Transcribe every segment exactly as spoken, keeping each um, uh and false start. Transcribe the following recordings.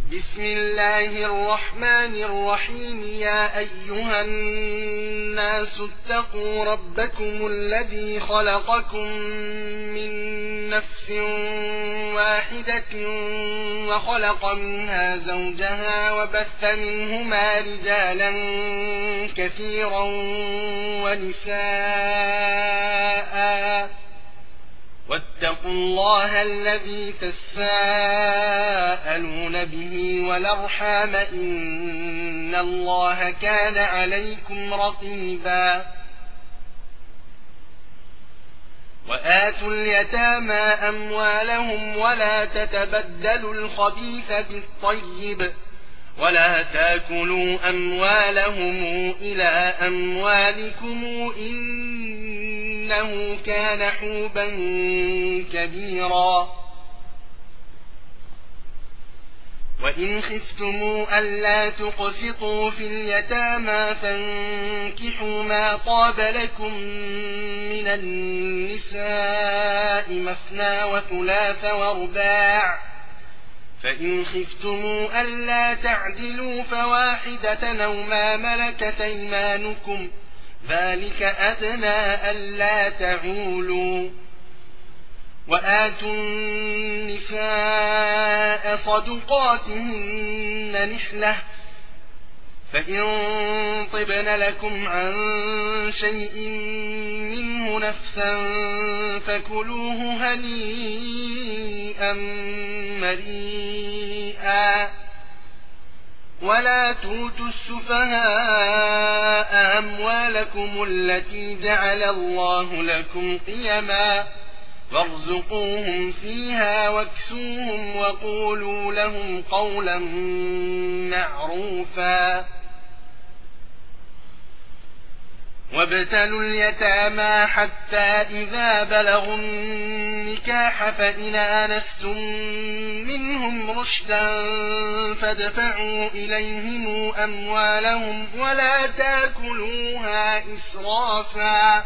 بسم الله الرحمن الرحيم. يا أيها الناس اتقوا ربكم الذي خلقكم من نفس واحدة وخلق منها زوجها وبث منهما رجالا كثيرا ونساء واتقوا الله الذي تساءلون به والأرحام إن الله كان عليكم رقيبا. وآتوا اليتامى أموالهم ولا تتبدلوا الخبيث بالطيب ولا تاكلوا أموالهم إلى أموالكم إنه كان حوبا كبيرا. وإن خفتموا ألا تقسطوا في اليتامى فانكحوا ما طاب لكم من النساء مثنى وثلاث ورباع، فإن خفتموا ألا تعدلوا فواحدة أو ما ملكت أيمانكم ذلك أدنى ألا تعولوا. وآتوا النساء صدقاتهن نحلة، فإن طبن لكم عن شيء منه نفسا فكلوه هنيئا مريئا. ولا توتوا السفهاء أموالكم التي جعل الله لكم قيما وارزقوهم فيها واكسوهم وقولوا لهم قولا معروفا. وابتلوا اليتامى حتى إذا بلغوا النكاح فإن آنستم منهم رشدا فادفعوا إليهم أموالهم ولا تاكلوها إسرافا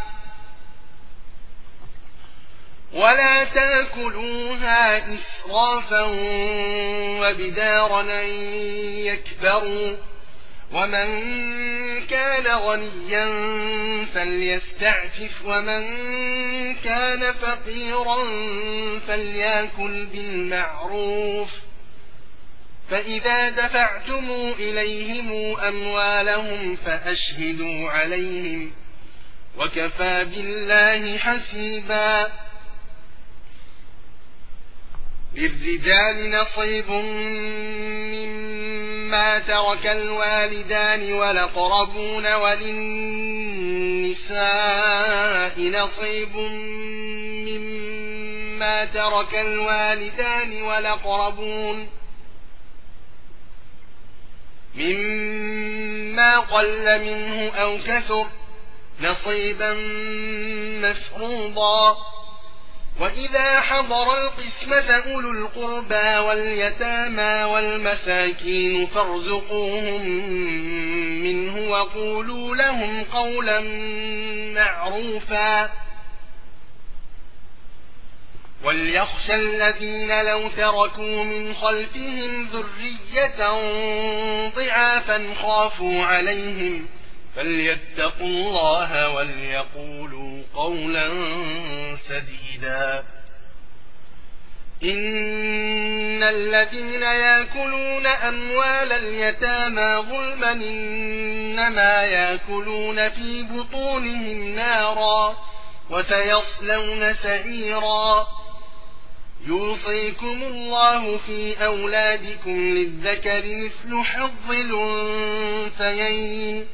ولا تاكلوها إسرافا وبدارا أن يكبروا. ومن كان غنيا فليستعفف ومن كان فقيرا فليأكل بالمعروف. فإذا دفعتم إليهم أموالهم فأشهدوا عليهم وكفى بالله حسيبا. للرجال نصيب مما ترك الوالدان والأقربون وللنساء نصيب مما ترك الوالدان والأقربون مما قل منه أو كثر نصيبا مفروضا. وإذا حضر القسمة أولو القربى واليتامى والمساكين فارزقوهم منه وقولوا لهم قولا معروفا. وليخشى الذين لو تركوا من خلفهم ذرية ضعافا خافوا عليهم فليتقوا الله وليقولوا قولا سديدا. إن الذين يأكلون أموال اليتامى ظلما إنما يأكلون في بطونهم نارا وسيصلون سعيرا. يوصيكم الله في أولادكم للذكر مثل حظ الأنثيين.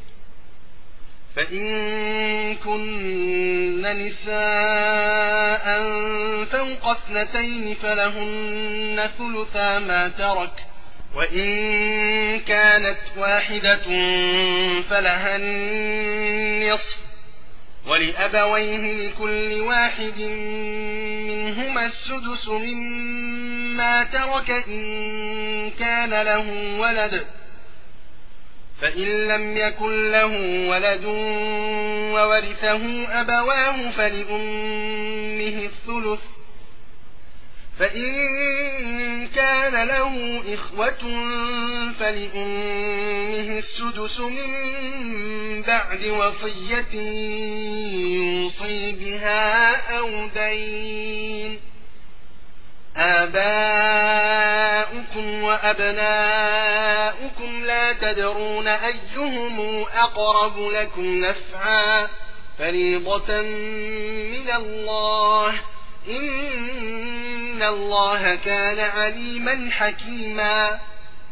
فإن كن نساء فوق اثنتين فلهن ثلثا ما ترك، وإن كانت واحدة فلها النصف، ولأبويه لكل واحد منهما السدس مما ترك إن كان له ولد، فإن لم يكن له ولد وورثه أبواه فلأمه الثلث، فإن كان له إخوة فلأمه السدس من بعد وصية يوصي بها أو دين. آباؤكم وأبناؤكم لا تدرون أيهم أقرب لكم نفعا فريضة من الله إن الله كان عليما حكيما.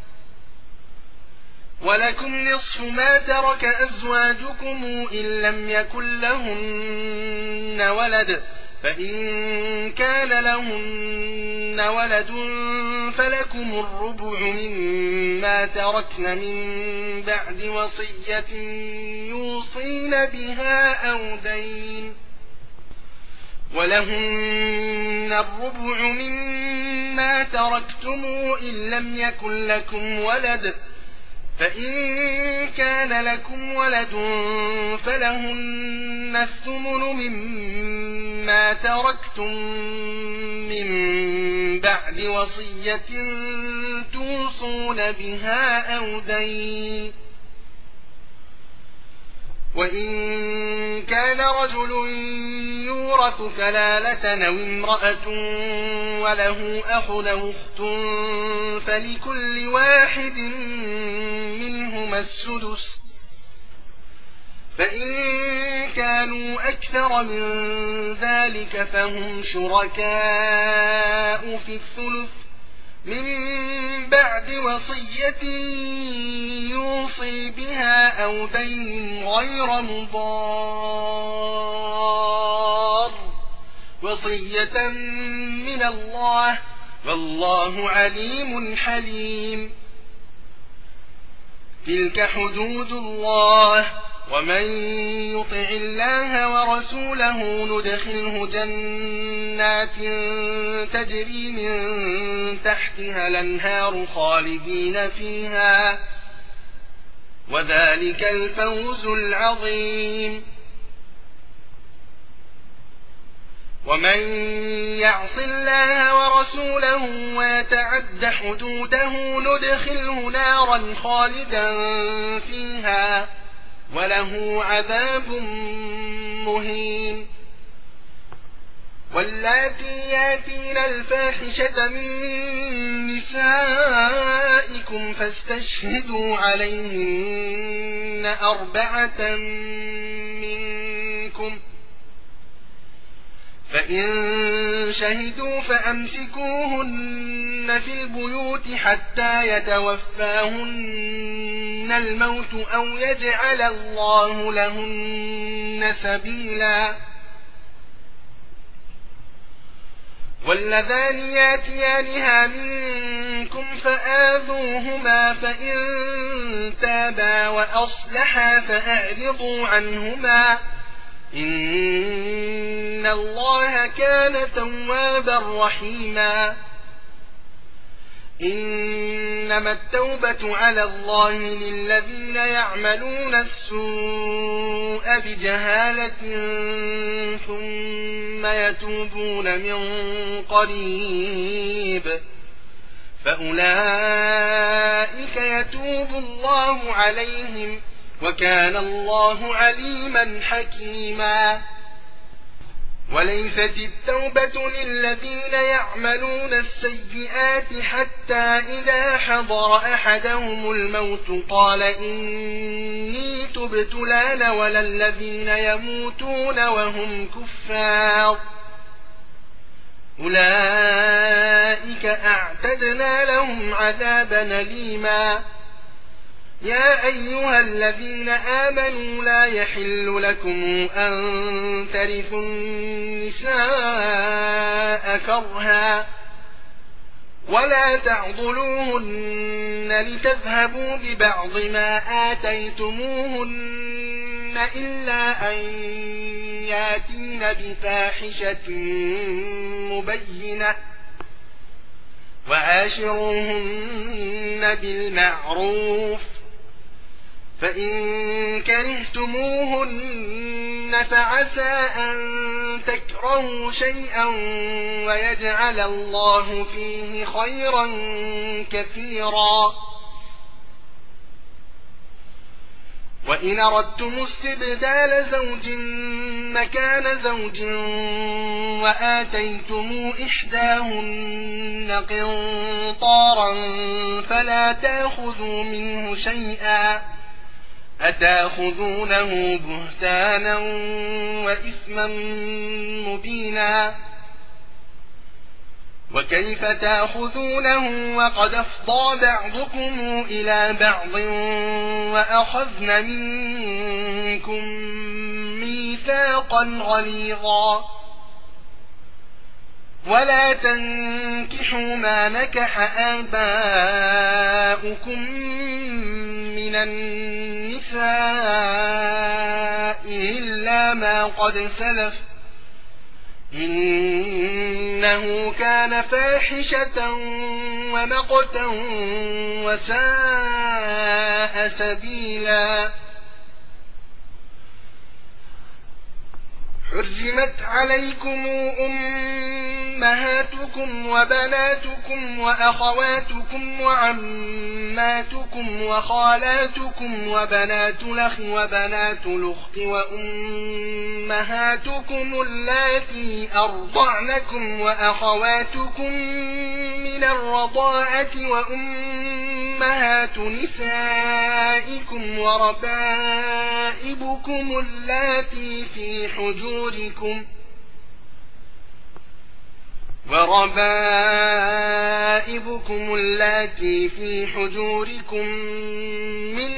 ولكم نصف ما ترك أزواجكم إن لم يكن لهن ولد، فإن كان لهن ولد فلكم الربع مما تركن من بعد وصية يوصين بها أو دين. ولهن الربع مما تركتم إن لم يكن لكم ولد، فإن كان لكم ولد فلهن الثمن مما تركتم من بعد وصية توصون بها أو دين. وإن كان رجل يورث كلالة أو امرأة وله أخ أو أخت فلكل واحد منهما السدس، فإن كانوا أكثر من ذلك فهم شركاء في الثلث من بعد وصية يوصي بها أو دين غير مضار، وصية من الله والله عليم حليم. تلك حدود الله، ومن يطع الله ورسوله ندخله جنات تجري من تحتها الأنهار خالدين فيها، وذلك الفوز العظيم. ومن يعص الله ورسوله ويتعد حدوده ندخله نارا خالدا فيها وله عذاب مهين. واللاتي ياتين الفاحشة من نسائكم فاستشهدوا عليهن أربعة منكم، فإن شهدوا فأمسكوهن في البيوت حتى يتوفاهن الموت أو يجعل الله لهن سبيلا. واللذان ياتيانها منكم فآذوهما فإن تابا وأصلحا فأعرضوا عنهما إن الله كان توابا رحيما. إنما التوبة على الله للذين يعملون السوء بجهالة ثم يتوبون من قريب فأولئك يتوب الله عليهم وكان الله عليما حكيما. وليست التوبة للذين يعملون السيئات حتى إذا حضر أحدهم الموت قال إني تبت الآن ولا الذين يموتون وهم كفار أولئك أعتدنا لهم عذابا أليما. يا أيها الذين آمنوا لا يحل لكم أن ترثوا النساء كرها ولا تعضلوهن لتذهبوا ببعض ما آتيتموهن إلا أن ياتين بفاحشة مبينة وعاشروهن بالمعروف فإن كرهتموهن فعسى أن تكرهوا شيئا ويجعل الله فيه خيرا كثيرا. وإن أردتم استبدال زوج مكان زوج وآتيتم إحداهن قنطارا فلا تأخذوا منه شيئا أتأخذونه بهتانا وإثما مبينا. وكيف تأخذونه وقد أفضى بعضكم إلى بعض وأخذن منكم ميثاقا غليظا. ولا تنكحوا ما نكح آباؤكم من النساء إلا ما قد سلف إنه كان فاحشة ومقتا وساء سبيلا. حرمت عليكم أمهاتكم وبناتكم وأخواتكم وعماتكم وخالاتكم وبنات الأخ وبنات الأخت وأمهاتكم اللاتي أرضعنكم وأخواتكم من الرضاعة وأمهات نسائكم وربائبكم اللاتي في حجوركم وربائبكم اللاتي في حجوركم من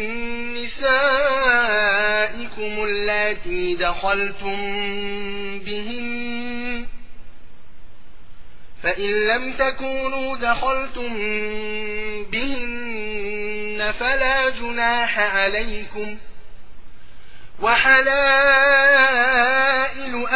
نسائكم اللاتي دخلتم بهن فإن لم تكونوا دخلتم بهن فلا جناح عليكم. وحلائل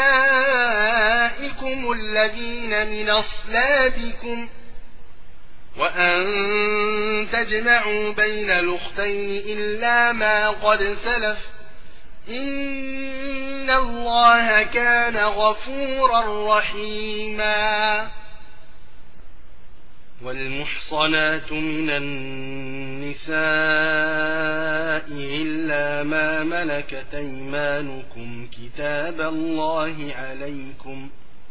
أبنائكم الذين من أصلابكم وأن تجمعوا بين الأختين إلا ما قد سلف إن الله كان غفورا رحيما. والمحصنات من النساء إلا ما ملكت أيمانكم كتاب الله عليكم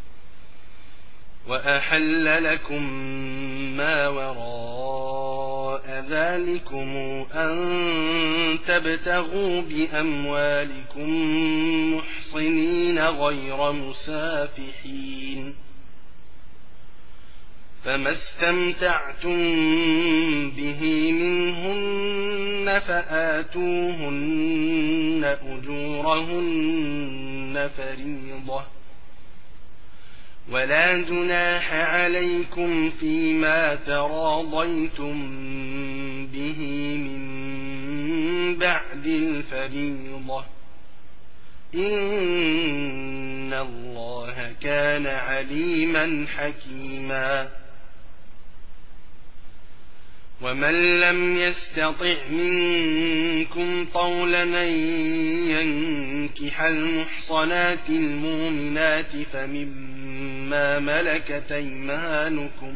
وأحل لكم ما وراء ذلكم أن تبتغوا بأموالكم محصنين غير مسافحين فما استمتعتم به منهن فآتوهن أجورهن فريضة ولا جناح عليكم فيما تراضيتم به من بعد الفريضة إن الله كان عليما حكيما. ومن لم يستطع منكم طولا أن ينكح المحصنات المؤمنات فمما ملكت أيمانكم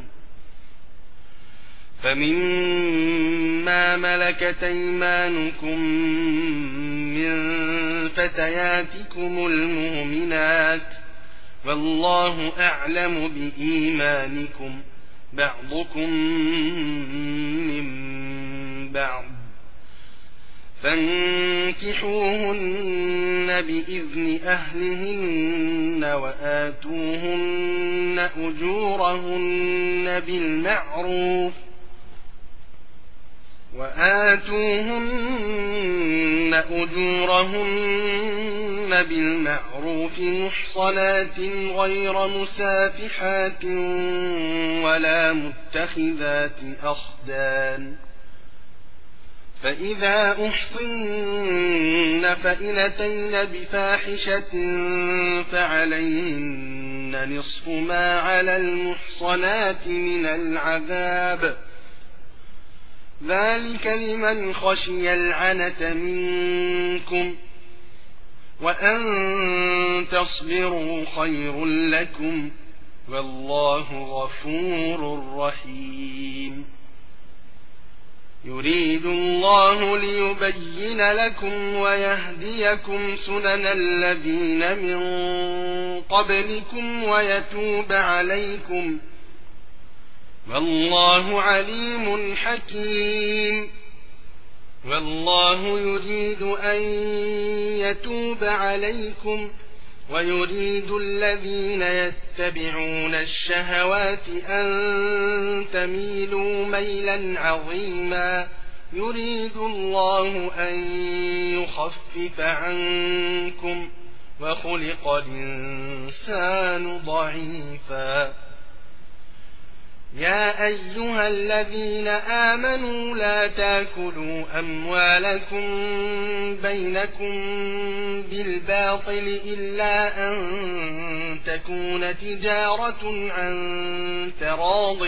فمما ملكت أيمانكم من فتياتكم المؤمنات والله أعلم بإيمانكم بعضكم من بعض فانكحوهن بإذن أهلهن وآتوهن أجورهن بالمعروف وآتوهن أجورهن بالمعروف محصنات غير مسافحات ولا متخذات أخدان فإذا أحصن فإن أتين بفاحشة فعليهن نصف ما على المحصنات من العذاب ذلك لمن خشي العنة منكم، وأن تصبروا خير لكم، والله غفور رحيم. يريد الله ليبين لكم ويهديكم سنن الذين من قبلكم ويتوب عليكم، والله عليم حكيم. والله يريد أن يتوب عليكم ويريد الذين يتبعون الشهوات أن تميلوا ميلا عظيما. يريد الله أن يخفف عنكم وخلق الإنسان ضعيفا. يا أيها الذين آمنوا لا تاكلوا أموالكم بينكم بالباطل إلا أن تكون تجارة عن تراض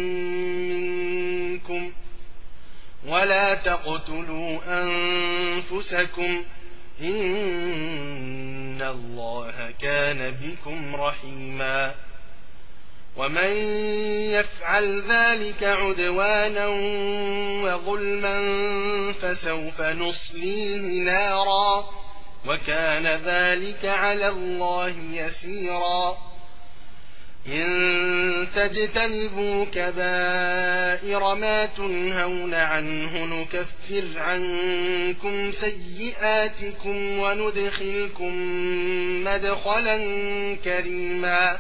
منكم، ولا تقتلوا أنفسكم، إن الله كان بكم رحيما. ومن يفعل ذلك عدوانا وظلما فسوف نصليه نارا، وكان ذلك على الله يسيرا. إن تجتنبوا كبائر ما تنهون عنه نكفر عنكم سيئاتكم وندخلكم مدخلا كريما.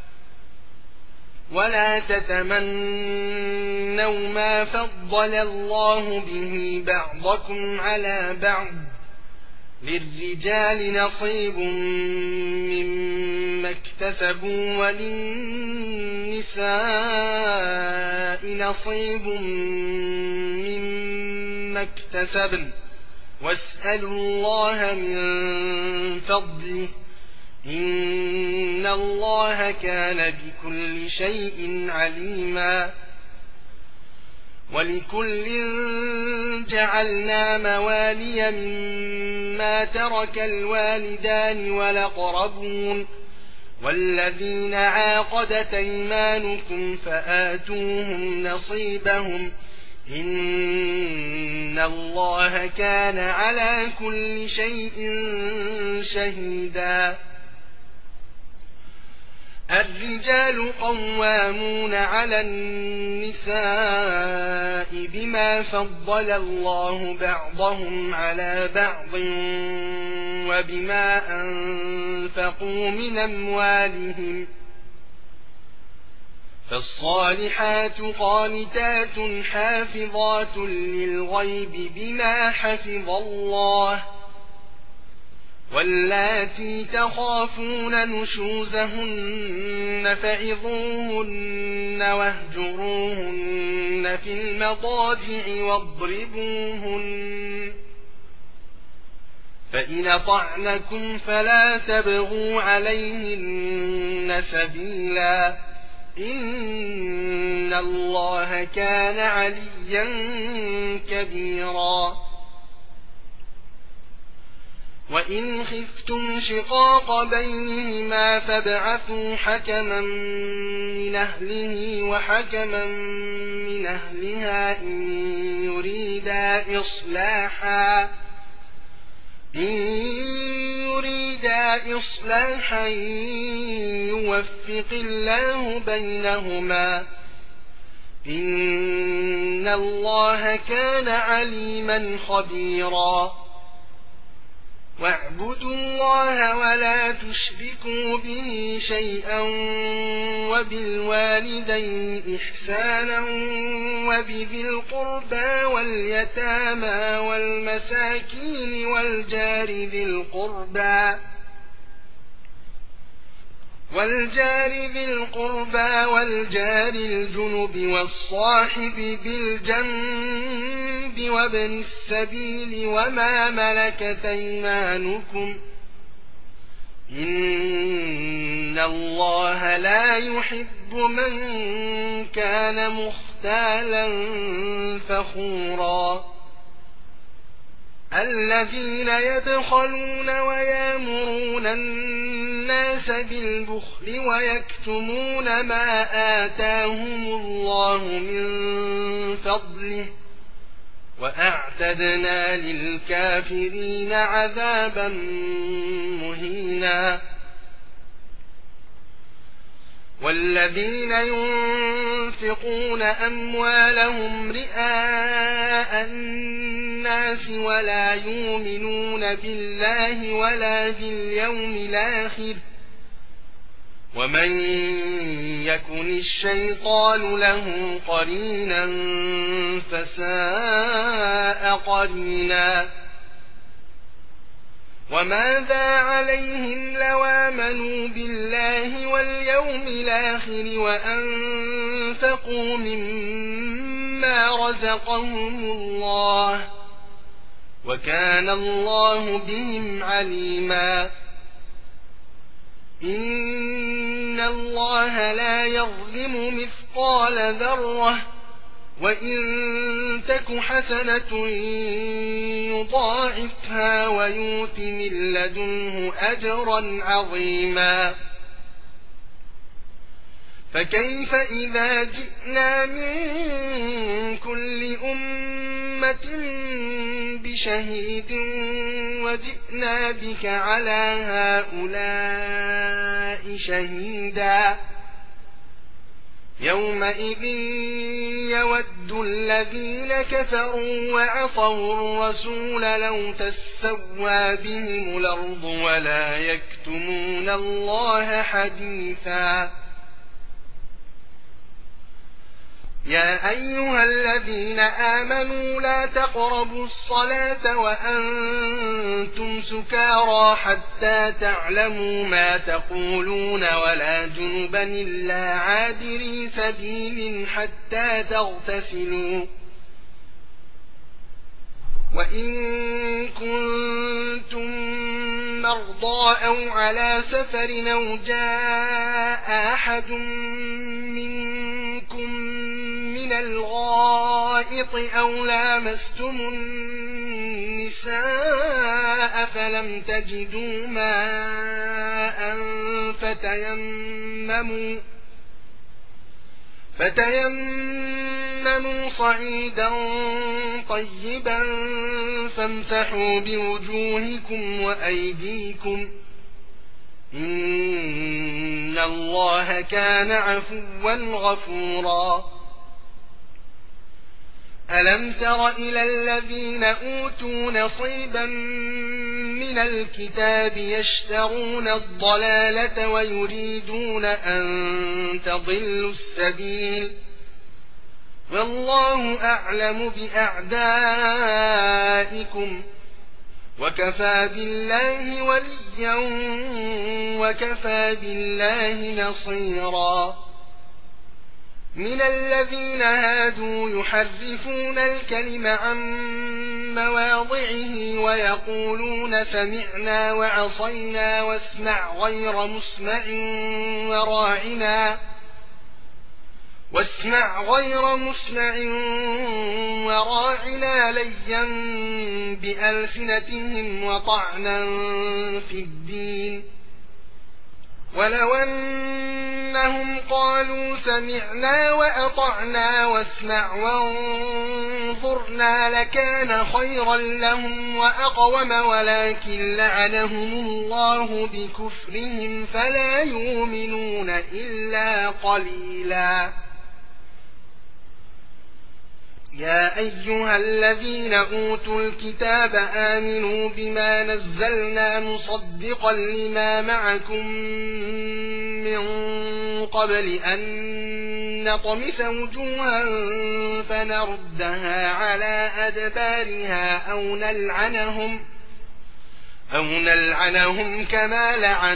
ولا تتمنوا ما فضل الله به بعضكم على بعض، للرجال نصيب مما اكتسبوا وللنساء نصيب مما اكتسبن، واسألوا الله من فضله، إن الله كان بكل شيء عليما. ولكل جعلنا موالي مما ترك الوالدان والأقربون والذين عاقدت أيمانكم فآتوهم نصيبهم، إن الله كان على كل شيء شهيدا. الرجال قوامون على النساء بما فضل الله بعضهم على بعض وبما أنفقوا من أموالهم، فالصالحات قانتات حافظات للغيب بما حفظ الله، واللاتي تخافون نشوزهن فعظوهن واهجروهن في المضاجع واضربوهن، فإن أطعنكم فلا تبغوا عليهن سبيلا، إن الله كان عليا كبيرا. وإن خفتم شقاق بينهما فابعثوا حكما من أهله وحكما من أهلها إن يريدا إصلاحا إن يريدا إصلاحا يوفق الله بينهما، إن الله كان عليما خبيرا. واعبدوا الله ولا تشركوا به شيئا وبالوالدين إحسانا وبذي القربى واليتامى والمساكين والجار ذي القربى والجار ذي القربى والجار الجنب والصاحب بالجنب وابن السبيل وما ملكت أيمانكم، إن الله لا يحب من كان مختالا مختالا فخورا الذين يبخلون ويامرون الناس بالبخل ويكتمون ما آتاهم الله من فضله وأعتدنا للكافرين عذابا مهينا والذين ينفقون أموالهم رئاء الناس ولا يؤمنون بالله ولا باليوم الآخر ومن يكن الشيطان له قرينا فساء قرينا وماذا عليهم لو آمنوا بالله واليوم الآخر وأنفقوا مما رزقهم الله وكان الله بهم عليما إن الله لا يظلم مثقال ذرة وإن تك حسنة يضاعفها ويؤت من لدنه أجرا عظيما فكيف إذا جئنا من كل أمة بشهيد وجئنا بك على هؤلاء شهيدا يومئذ يود الذين كفروا وعصوا الرسول لو تسوى بهم الأرض ولا يكتمون الله حديثا يا أيها الذين آمنوا لا تقربوا الصلاة وأنتم سكارى حتى تعلموا ما تقولون ولا جنبا إلا عابري سبيل حتى تغتسلوا وإن كنتم مرضى أو على سفر أو جاء أحد منكم من الغائط أو لامستم النساء فلم تجدوا ماء فتيمموا فتيمموا صعيدا طيبا فامسحوا بوجوهكم وأيديكم إن الله كان عفوا غفورا ألم تر إلى الذين أوتوا نصيبا من الكتاب يشترون الضلالة ويريدون أن تضلوا السبيل والله أعلم بأعدائكم وكفى بالله وليا وكفى بالله نصيرا من الذين هادوا يحرفون الكلم عن مواضعه ويقولون سمعنا وعصينا واسمع غير مسمع وراعنا واسمع غير مسمع وراعنا ليا بألسنتهم وطعنا في الدين ولو أنهم قالوا سمعنا وأطعنا واسمع وانظرنا لكان خيرا لهم وأقوم ولكن لعنهم الله بكفرهم فلا يؤمنون إلا قليلا يا أيها الذين أوتوا الكتاب آمنوا بما نزلنا مصدقا لما معكم من قبل أن نطمس وجوها فنردها على أدبارها أو نلعنهم أو نلعنهم كما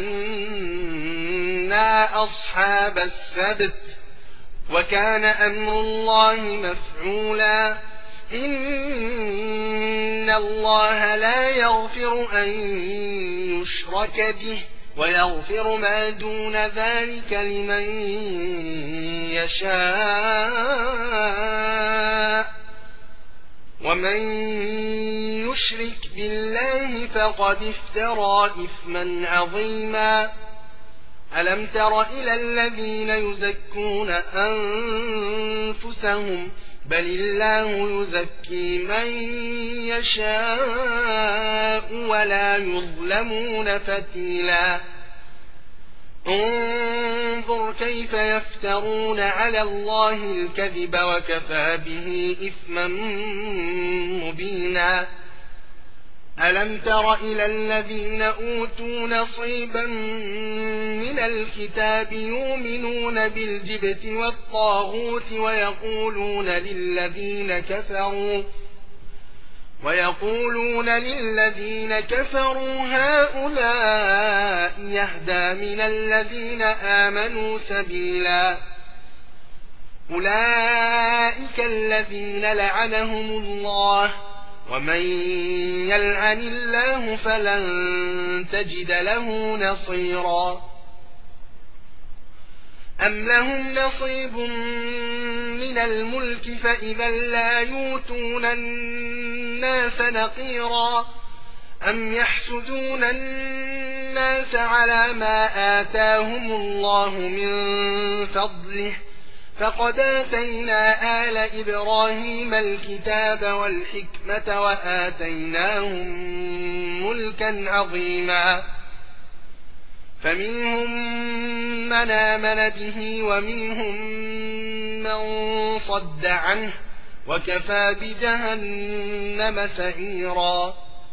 لعنا أصحاب السبت وكان أمر الله مفعولا إن الله لا يغفر أن يشرك به ويغفر ما دون ذلك لمن يشاء ومن يشرك بالله فقد افترى إثما عظيما ألم تر إلى الذين يزكون أنفسهم بل الله يزكي من يشاء ولا يظلمون فتيلا انظر كيف يفترون على الله الكذب وكفى به إثما مبينا ألم تر إلى الذين أوتوا نصيبا من الكتاب يؤمنون بالجبت والطاغوت ويقولون للذين كفروا ويقولون للذين كفروا هؤلاء يهدى من الذين آمنوا سبيلا أولئك الذين لعنهم الله ومن يلعن الله فلن تجد له نصيرا أم لهم نصيب من الملك فإذا لا يؤتون الناس نقيرا أم يحسدون الناس على ما آتاهم الله من فضله فقد آتينا آل إبراهيم الكتاب والحكمة وآتيناهم ملكا عظيما فمنهم من آمن به ومنهم من صد عنه وكفى بجهنم سعيرا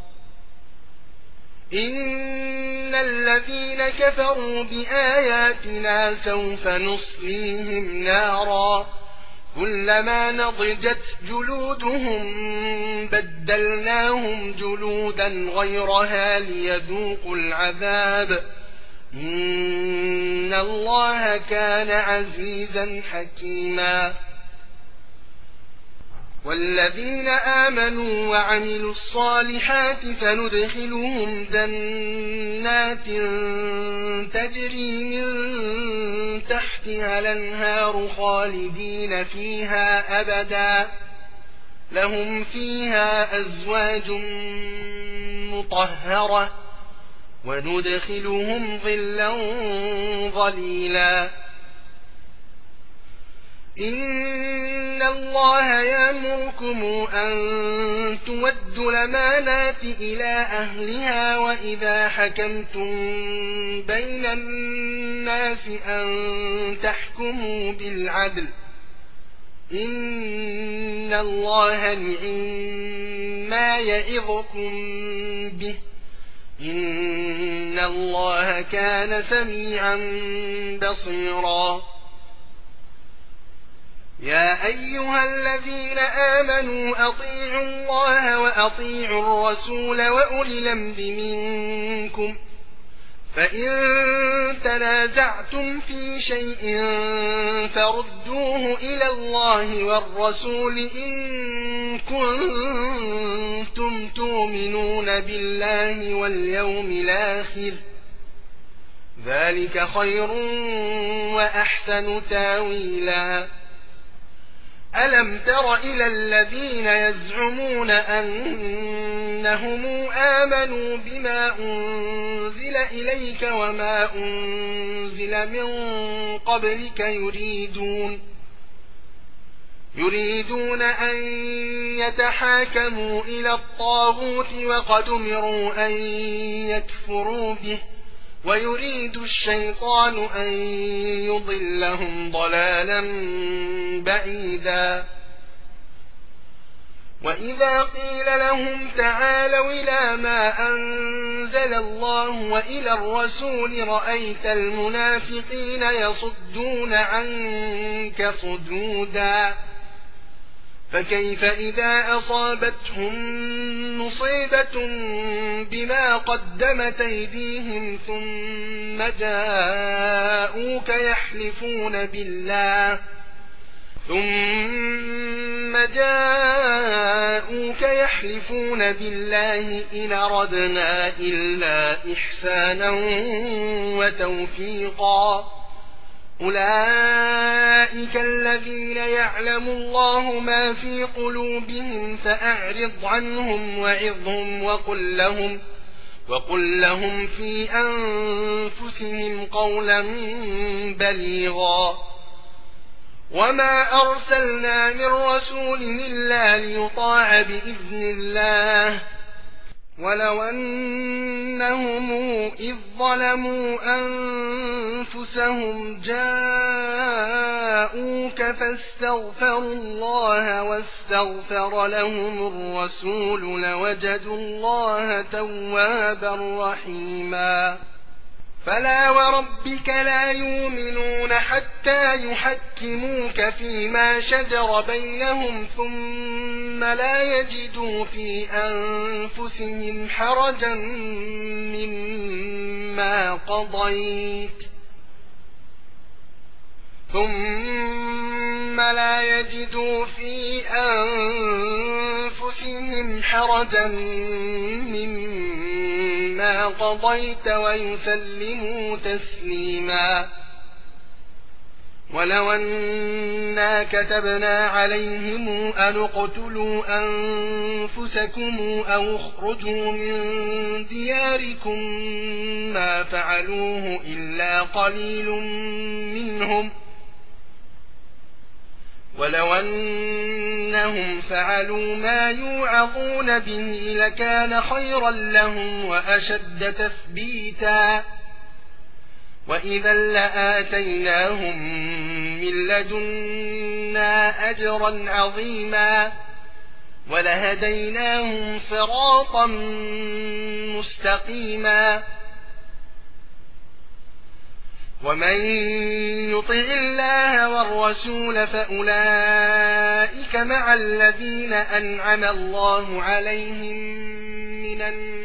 إن الذين كفروا بآياتنا سوف نصليهم نارا كلما نضجت جلودهم بدلناهم جلودا غيرها ليذوقوا العذاب إن الله كان عزيزا حكيما والذين آمنوا وعملوا الصالحات فندخلهم جنات تجري من تحتها الأنهار خالدين فيها أبدا لهم فيها أزواج مطهرة وندخلهم ظلا ظليلا إن الله يأمركم أن تودوا الأمانات إلى أهلها وإذا حكمتم بين الناس أن تحكموا بالعدل إن الله نعم ما يعظكم به إن الله كان سميعا بصيرا يا أيها الذين آمنوا أطيعوا الله وأطيعوا الرسول وأولي الأمر منكم فإن تنازعتم في شيء فردوه إلى الله والرسول إن كنتم تؤمنون بالله واليوم الآخر ذلك خير وأحسن تاويلا ألم تر إلى الذين يزعمون أنهم آمنوا بما أنزل إليك وما أنزل من قبلك يريدون يريدون أن يتحاكموا إلى الطاغوت وقد أمروا أن يكفروا به ويريد الشيطان أن يضلهم ضلالا بعيدا وإذا قيل لهم تعالوا إلى ما أنزل الله وإلى الرسول رأيت المنافقين يصدون عنك صدودا فكيف إذا أصابتهم مصيبة بما قدمت أيديهم ثم جاءوك يحلفون بالله ثم جاءوك جاءوك يحلفون بالله إن أردنا إلا إحسانا وتوفيقا أولئك الذين يعلم الله ما في قلوبهم فأعرض عنهم وعظهم وقل لهم وقل لهم في أنفسهم قولا بليغا وما أرسلنا من رسول إلا ليطاع بإذن الله ولو أنهم إذ ظلموا أنفسهم جاءوك فاستغفروا الله واستغفر لهم الرسول لوجدوا الله توابا رحيما فلا وربك لا يؤمنون حتى يحكموك فيما شجر بينهم ثم لا يجدوا في أنفسهم حرجا مما قضيت ثم لا يجدوا في أنفسهم حرجا مما قضيت ويسلموا تسليما ولو أنا كتبنا عليهم أن اقتلوا أنفسكم أو اخرجوا من دياركم ما فعلوه إلا قليل منهم ولو أنهم فعلوا ما يوعظون به لكان خيرا لهم وأشد تثبيتا وإذا لآتيناهم من لدنا أجرا عظيما ولهديناهم صراطا مستقيما ومن يطع الله والرسول فأولئك مع الذين أنعم الله عليهم من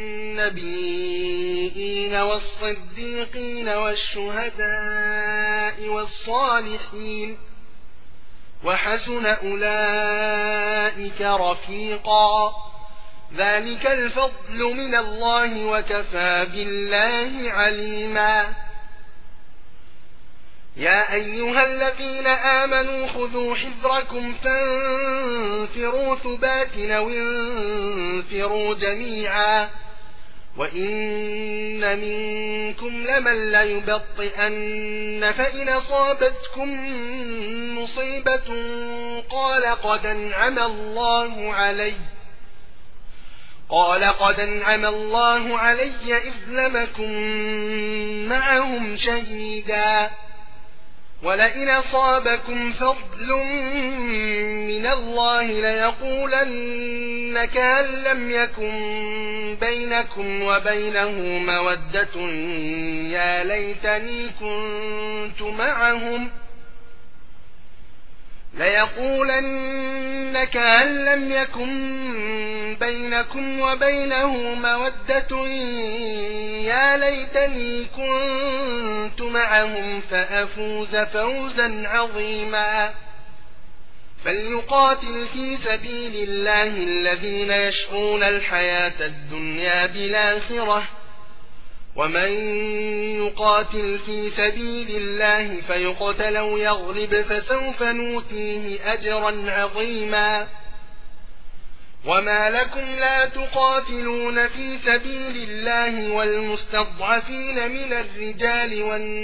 النبيين والصديقين والشهداء والصالحين وحسن أولئك رفيقا ذلك الفضل من الله وكفى بالله عليما يا أيها الذين آمنوا خذوا حذركم فانفروا ثبات أو انفروا جميعا وإن منكم لمن ليبطئن فإن أصابتكم مصيبة قال قد أنعم الله علي قال قد أنعم الله علي إذ لم أكن معهم شهيدا ولئن أصابكم فضل من الله ليقولن كأن لم يكن بينكم وبينه مودة يا ليتني كنت معهم ليقولن كأن لم يكن بينكم وبينه مودة يا ليتني كنت معهم فأفوز فوزا عظيما فليقاتل في سبيل الله الذين يشرون الحياة الدنيا بالآخرة ومن يقاتل في سبيل الله فيقتل أو يغلب فسوف نؤتيه أجرا عظيما وما لكم لا تقاتلون في سبيل الله والمستضعفين من الرجال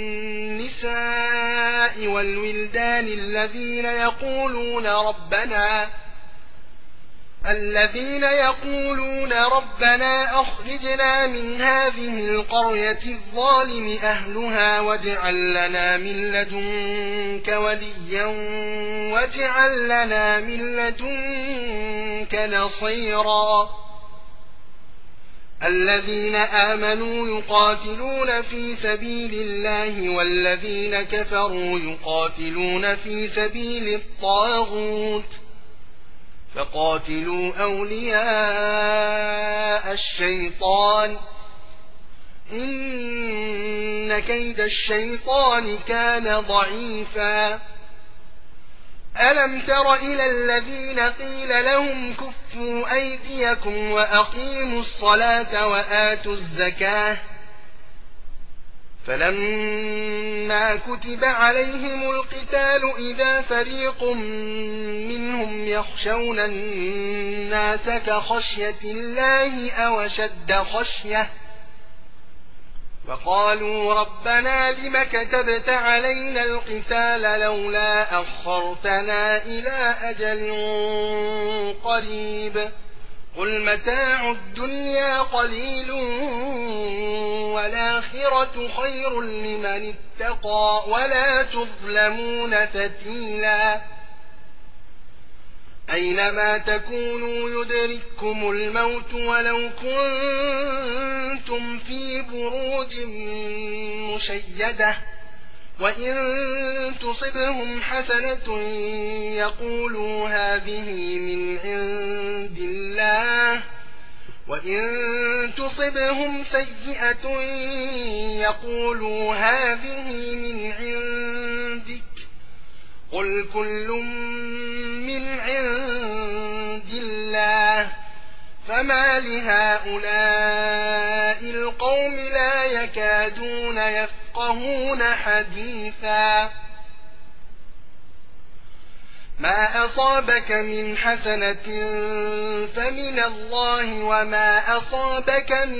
والنساء والولدان الذين يقولون ربنا الذين يقولون ربنا أخرجنا من هذه القرية الظالم أهلها واجعل لنا من لدنك وليا واجعل لنا من لدنك نصيرا الذين آمنوا يقاتلون في سبيل الله والذين كفروا يقاتلون في سبيل الطاغوت فقاتلوا أولياء الشيطان إن كيد الشيطان كان ضعيفا ألم تر إلى الذين قيل لهم كفوا أيديكم وأقيموا الصلاة وآتوا الزكاة فلما كتب عليهم القتال إذا فريق منهم يخشون الناس كخشية الله أو أشد خشية وقالوا ربنا لم كتبت علينا القتال لولا أخرتنا إلى أجل قريب قل متاع الدنيا قليل والآخرة خير لمن اتقى ولا تظلمون فتيلا أينما تكونوا يدرككم الموت ولو كنتم في بروج مشيدة وإن تصبهم حسنة يقولوا هذه من عند الله وإن تصبهم سيئة يقولوا هذه من عندك قل كل من عند الله فما لهؤلاء القوم لا يكادون يفقهون حديثا ما أصابك من حسنة فمن الله وما أصابك من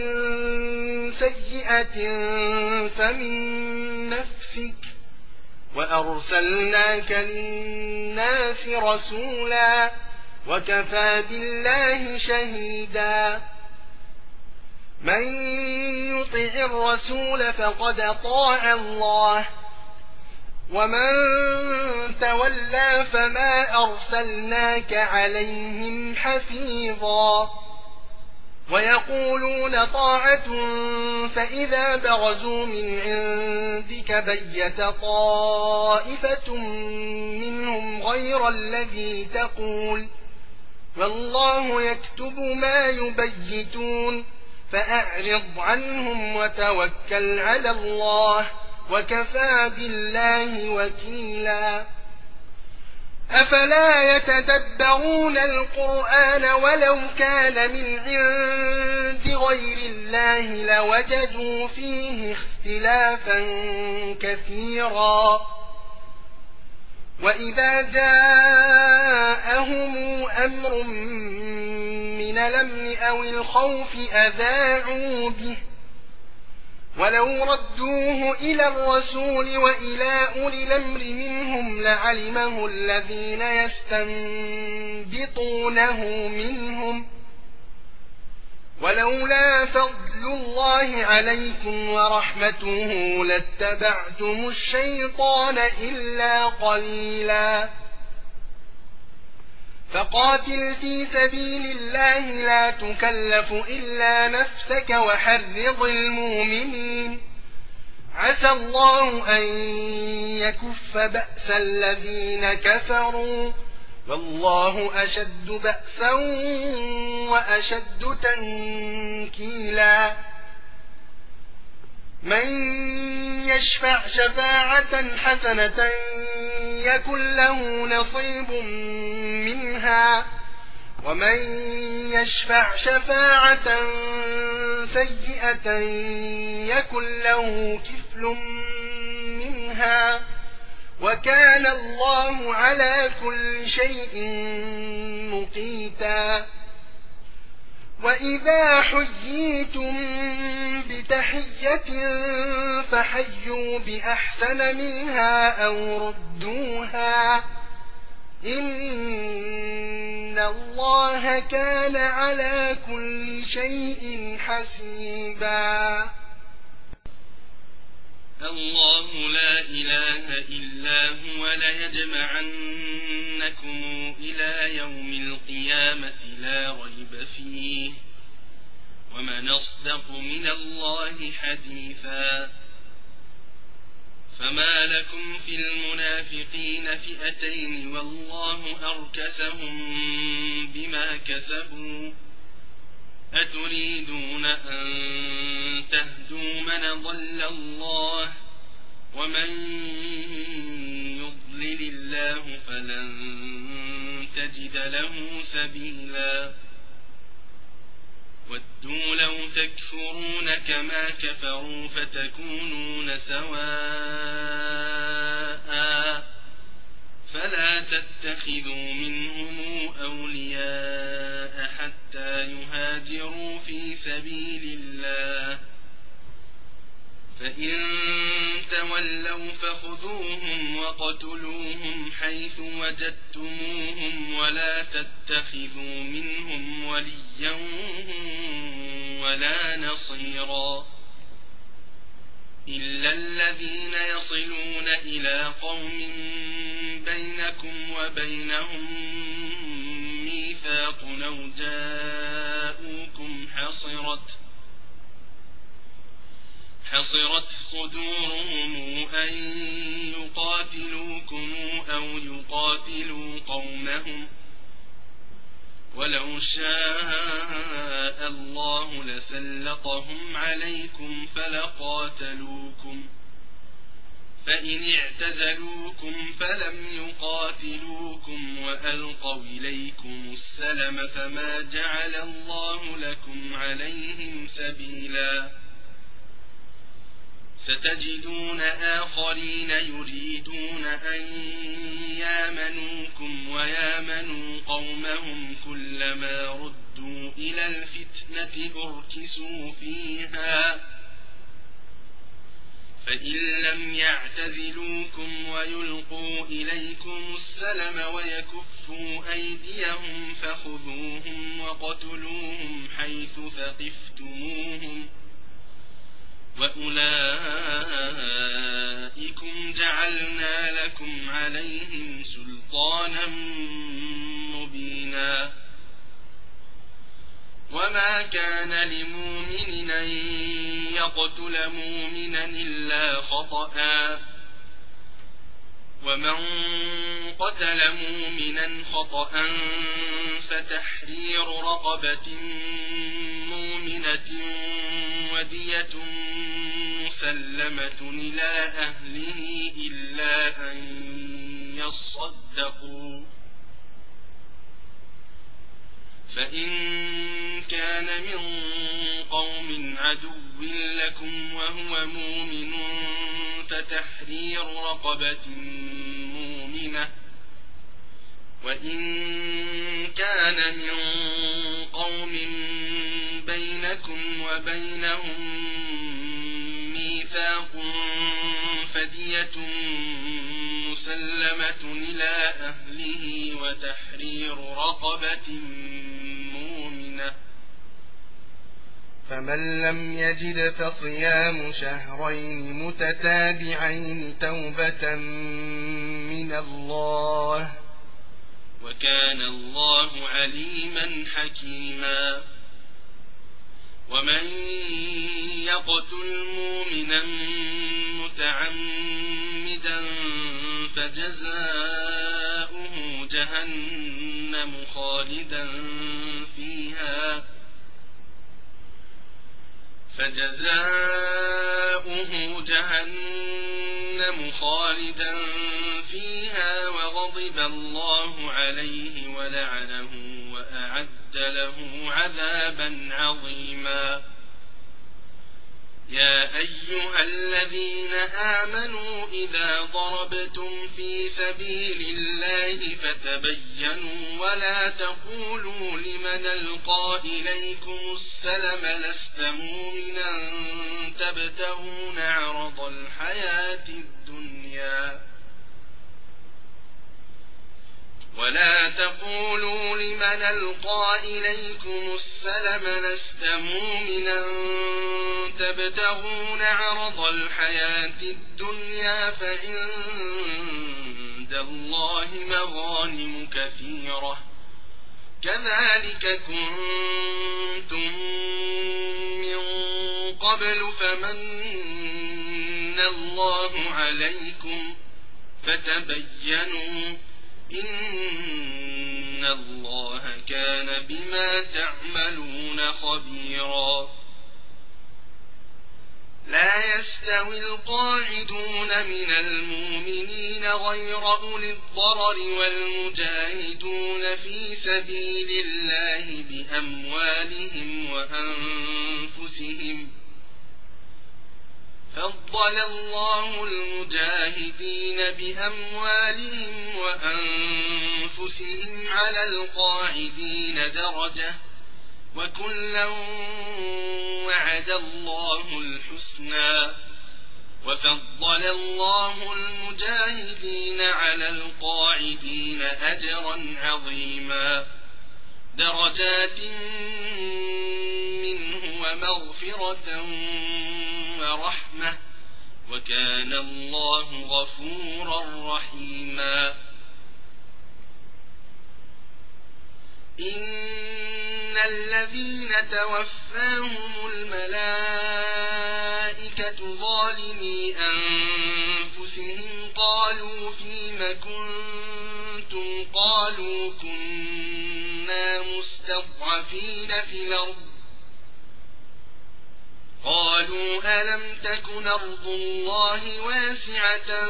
سيئة فمن نفسك وأرسلناك للناس رسولا وكفى بالله شهيدا من يطع الرسول فقد أطاع الله ومن تولى فما أرسلناك عليهم حفيظا ويقولون طاعة فإذا برزوا من عندك بيت طائفة منهم غير الذي تقول والله يكتب ما يبيتون فأعرض عنهم وتوكل على الله وكفى بالله وكيلا أفلا يتدبرون القرآن ولو كان من عند غير الله لوجدوا فيه اختلافا كثيرا وإذا جاءهم أمر من الأمن أو الخوف أذاعوا به ولو ردوه إلى الرسول وإلى أولي الأمر منهم لعلمه الذين يستنبطونه منهم ولولا فضل الله عليكم ورحمته لاتبعتم الشيطان إلا قليلا فقاتل في سبيل الله لا تكلف إلا نفسك وحرض المؤمنين عسى الله أن يكف بأس الذين كفروا والله أشد بأسا وأشد تنكيلا من يشفع شفاعة حسنة يكن له نصيب منها ومن يشفع شفاعة سيئة يكن له كفل منها وكان الله على كل شيء مقيتا وإذا حييتم بتحية فحيوا بأحسن منها أو ردوها إن الله كان على كل شيء حسيبا الله لا إله إلا هو ليجمعنكم إلى يوم القيامة لا ريب فيه ومن أصدق من الله حديثا فما لكم في المنافقين فئتين والله أركسهم بما كسبوا أتريدون أن تهدوا من ضل الله ومن يضلل الله هداه فلن تجد له سبيلا ودوا لو تكفرون كما كفروا فتكونون سواء فلا تتخذوا منهم أولياء حتى يهاجروا في سبيل الله فإن تولوا فخذوهم وقتلوهم حيث وجدتموهم ولا تتخذوا منهم وليا ولا نصيرا إلا الذين يصلون إلى قوم بينكم وبينهم ميثاق أو جاءوكم حصرت حصرت صدورهم أن يقاتلوكم أو يقاتلوا قومهم ولو شاء الله لسلطهم عليكم فلقاتلوكم فإن اعتزلوكم فلم يقاتلوكم وألقوا إليكم السلم فما جعل الله لكم عليهم سبيلا ستجدون آخرين يريدون أن يامنوكم ويامنوا قومهم كلما ردوا إلى الفتنة أركسوا فيها فإن لم يعتزلوكم ويلقوا إليكم السلم ويكفوا أيديهم فخذوهم وقتلوهم حيث ثقفتموهم وأولئكم جعلنا لكم عليهم سلطانا مبينا وما كان لمؤمن أن يقتل مؤمنا إلا خطأ ومن قتل مؤمنا خطأ فتحرير رقبة مؤمنة ودية مسلمة إلى أهله إلا أن يصدقوا فإن كان من قوم عدو لكم وهو مؤمن فتحرير رقبة مؤمنة وإن كان من قوم بينكم وبينهم ميثاق فدية مسلمة إلى أهله وتحرير رقبة مؤمنة فمن لم يجد فصيام شهرين متتابعين توبة من الله وكان الله عليما حكيما ومن يقتل مؤمنا متعمدا فجزاؤه جهنم خالدا فيها فجزاؤه جهنم خالدا فيها وغضب الله عليه ولعنه وأعد له عذابا عظيما يا أيها الذين آمنوا إذا ضربتم في سبيل الله فتبينوا ولا تقولوا لمن ألقى إليكم السلم لست مؤمنا تبتغون عرض الحياة الدنيا ولا تقولوا لمن ألقى إليكم السلم لست مؤمنا تبتغون عرض الحياة الدنيا فعند الله مغانم كثيرة كذلك كنتم من قبل فمن الله عليكم فتبينوا إن الله كان بما تعملون خبيرا لا يستوي القاعدون من المؤمنين غير أولي الضرر والمجاهدون في سبيل الله بأموالهم وأنفسهم فضل الله المجاهدين بأموالهم وأنفسهم على القاعدين درجة وكلا وعد الله الحسنى وفضل الله المجاهدين على القاعدين أجرا عظيما درجات منه ومغفرة ورحمة وكان الله غفورا رحيما إن الذين توفاهم الملائكة ظالمي أنفسهم قالوا فيم كنتم قالوا كنا مستضعفين في الأرض قالوا ألم تكن أرض الله واسعة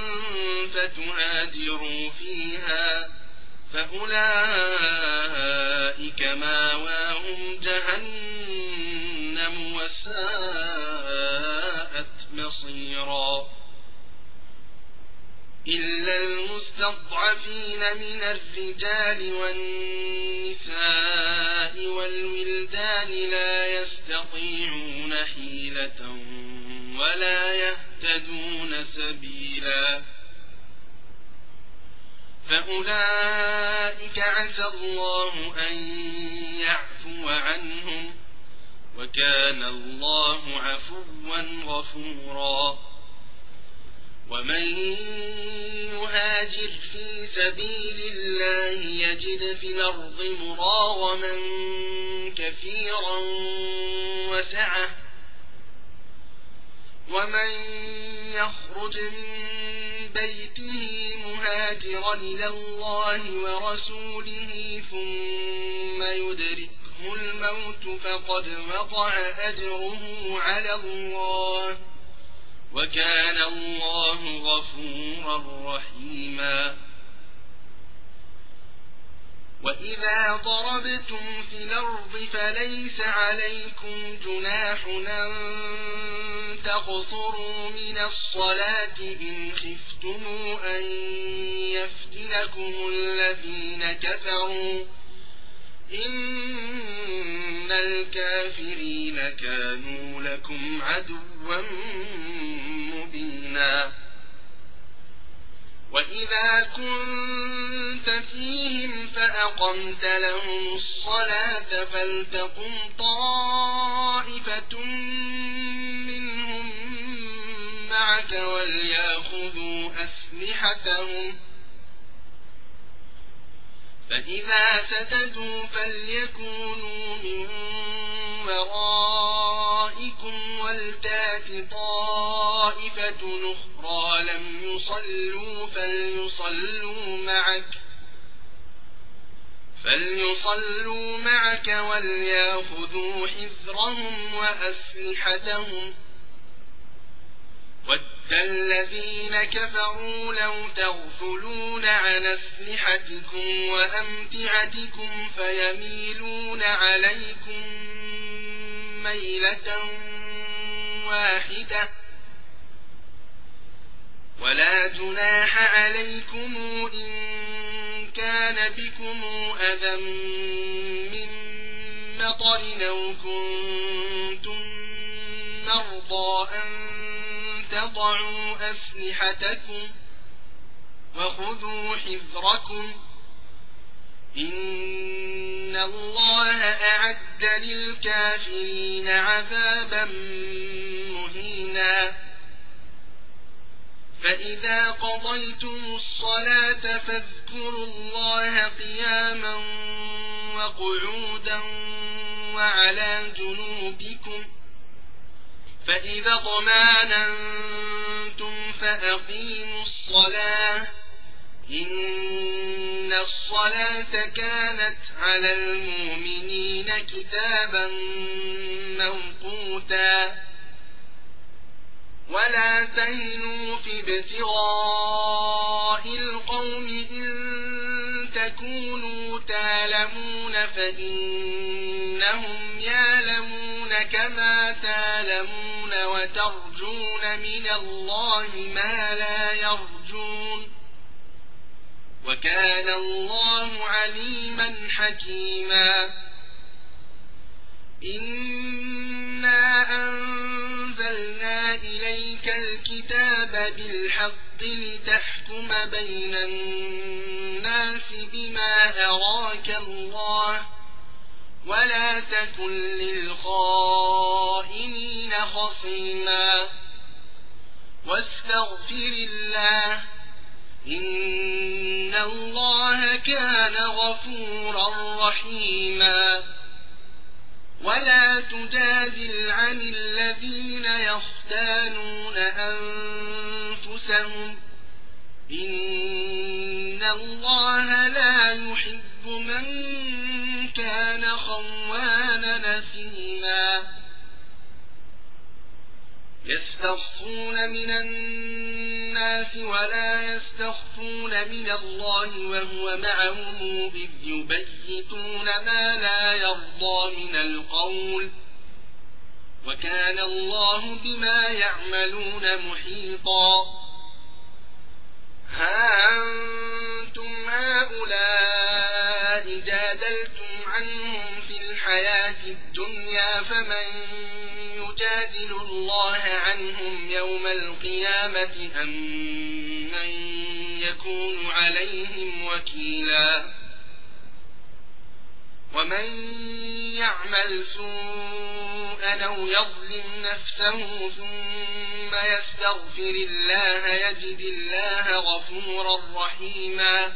فتهاجروا فيها فأولئك ماواهم جهنم وساءت مصيرا إلا المستضعفين من الرجال والنساء والولدان لا يستطيعون حيلة ولا يهتدون سبيلا فأولئك عسى الله أن يعفو عنهم وكان الله عفوا غفورا ومن يهاجر في سبيل الله يجد في الأرض مراغما كثيرا وسعة ومن يخرج من بيته مهاجرا إلى الله ورسوله ثم يدركه الموت فقد وقع أجره على الله وكان الله غفورا رحيما وإذا ضربتم في الأرض فليس عليكم جناح أن تقصروا من الصلاة إن خفتم أن يفتنكم الذين كفروا إن الكافرين كانوا لكم عدوا مبينا وإذا كنت فيهم فأقمت لهم الصلاة فلتقم طائفة منهم معك وليأخذوا أسلحتهم فإذا سجدوا فليكونوا من ورائكم ولتأت طائفة أخرى لم يصلوا فليصلوا معك فليصلوا معك وليأخذوا حذرهم وأسلحتهم ود الذين كفروا لو تغفلون عن أسلحتكم وأمتعتكم فيميلون عليكم ميلة واحدة ولا جناح عليكم إن كان بكم أذى من مطر أو كنتم مرضى أن تضعوا أسلحتكم وخذوا حذركم إن الله أعد للكافرين عذابا مهينا فإذا قضيتم الصلاة فاذكروا الله قياما وقعودا وعلى جنوبكم فإذا اطمأننتم فأقيموا الصلاة إن الصلاة كانت على المؤمنين كتابا موقوتا ولا تهنوا في ابتغاء القوم إن تكونوا تعلمون فإنهم يعلمون كما تعلمون وترجون من الله ما لا يرجون وكان الله عليما حكيما إنا أنزلنا إليك الكتاب بالحق لتحكم بين الناس بما أراك الله ولا تكن للخائنين خصيما واستغفر الله إن الله كان غفورا رحيما ولا تجادل عن الذين يختانون أنفسهم إن الله لا يحب من كان خوانا نثيما يستخفون من الناس ولا يستخفون من الله وهو معهم إذ يبيتون ما لا يرضى من القول وكان الله بما يعملون محيطا ها أنتم هؤلاء جادلتم عنهم في الحياة الدنيا فمن يجادل الله عنهم يوم القيامة أم من يكون عليهم وكيلا ومن يعمل سوءا أو يظلم نفسه ثم يستغفر الله يجد الله غفورا رحيما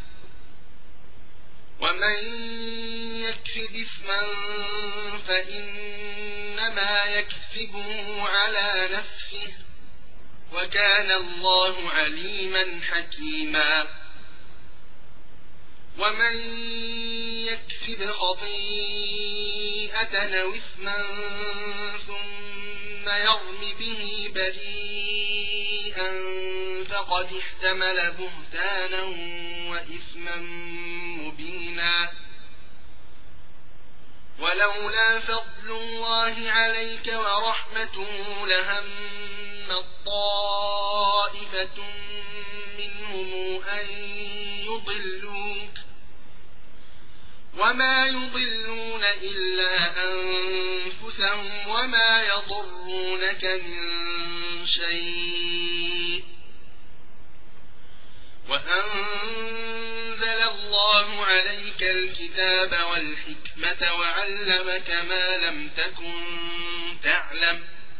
ومن يكسب إثما فإنما يكسبه على نفسه وكان الله عليما حكيما ومن يكسب خطيئة أو إثما ثم يرم به بريئا فقد احتمل بهتانا وإثما مبينا ولولا فضل الله عليك ورحمته لهم طائفة منهم أن يضلوك وما يضلون إلا أنفسهم وما يضرونك من شيء وأنزل الله عليك الكتاب والحكمة وعلمك ما لم تكن تعلم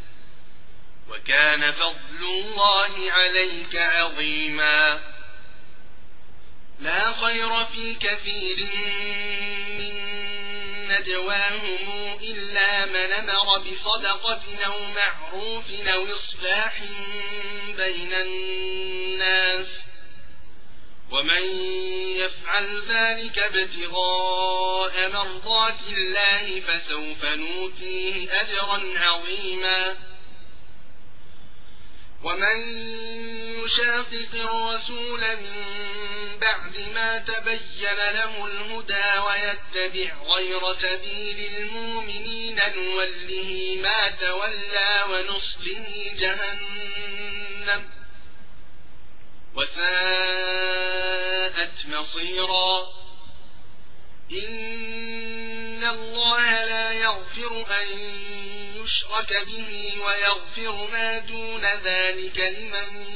وكان فضل الله عليك عظيما لا خير في كثير من نجواهم إلا من أمر بصدقة أو معروف أو إصلاح بين الناس ومن يفعل ذلك ابتغاء مرضات الله فسوف نؤتيه أجرا عظيما ومن يشاقق الرسول من بعد ما تبين له الهدى ويتبع غير سبيل المؤمنين نوله ما تولى ونصله جهنم وساءت مصيرا إن الله لا يغفر أن يشرك به ويغفر ما دون ذلك لمن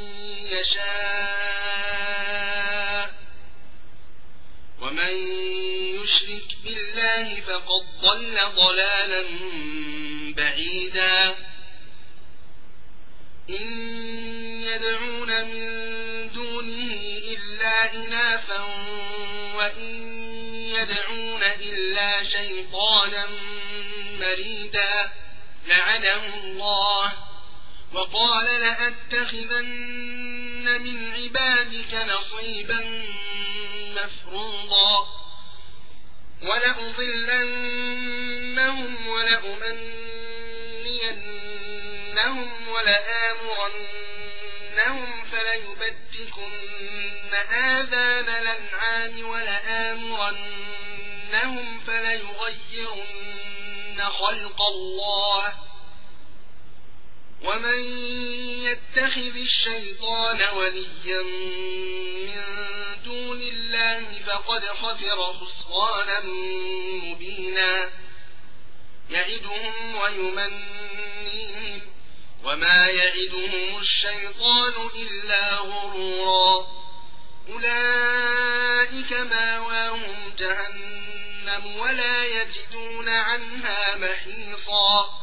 يشاء ومن يشرك بالله فقد ضل ضلالا بعيدا إن يدعون من دونه إلا إناثا وإن يدعون إلا شيطانا مريدا لعنه الله وقال لأتخذن من عبادك نصيبا مفروضا ولأضلنهم ولأمنينهم ولآمرنهم فليبتكن آذان الأنعام ولآمرنهم فليغيرن خلق الله ومن يتخذ الشيطان وليا من دون الله فقد خسر خسرانا مبينا يعدهم ويمنيهم وما يعدهم الشيطان إلا غرورا أولئك ماواهم جهنم ولا يجدون عنها محيصا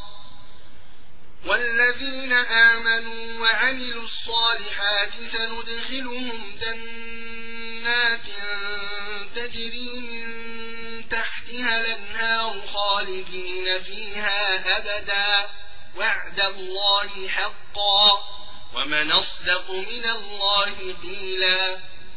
والذين آمنوا وعملوا الصالحات سندخلهم جنات تجري من تحتها الأنهار خالدين فيها أبدا وعد الله حقا ومن أصدق من الله قيلا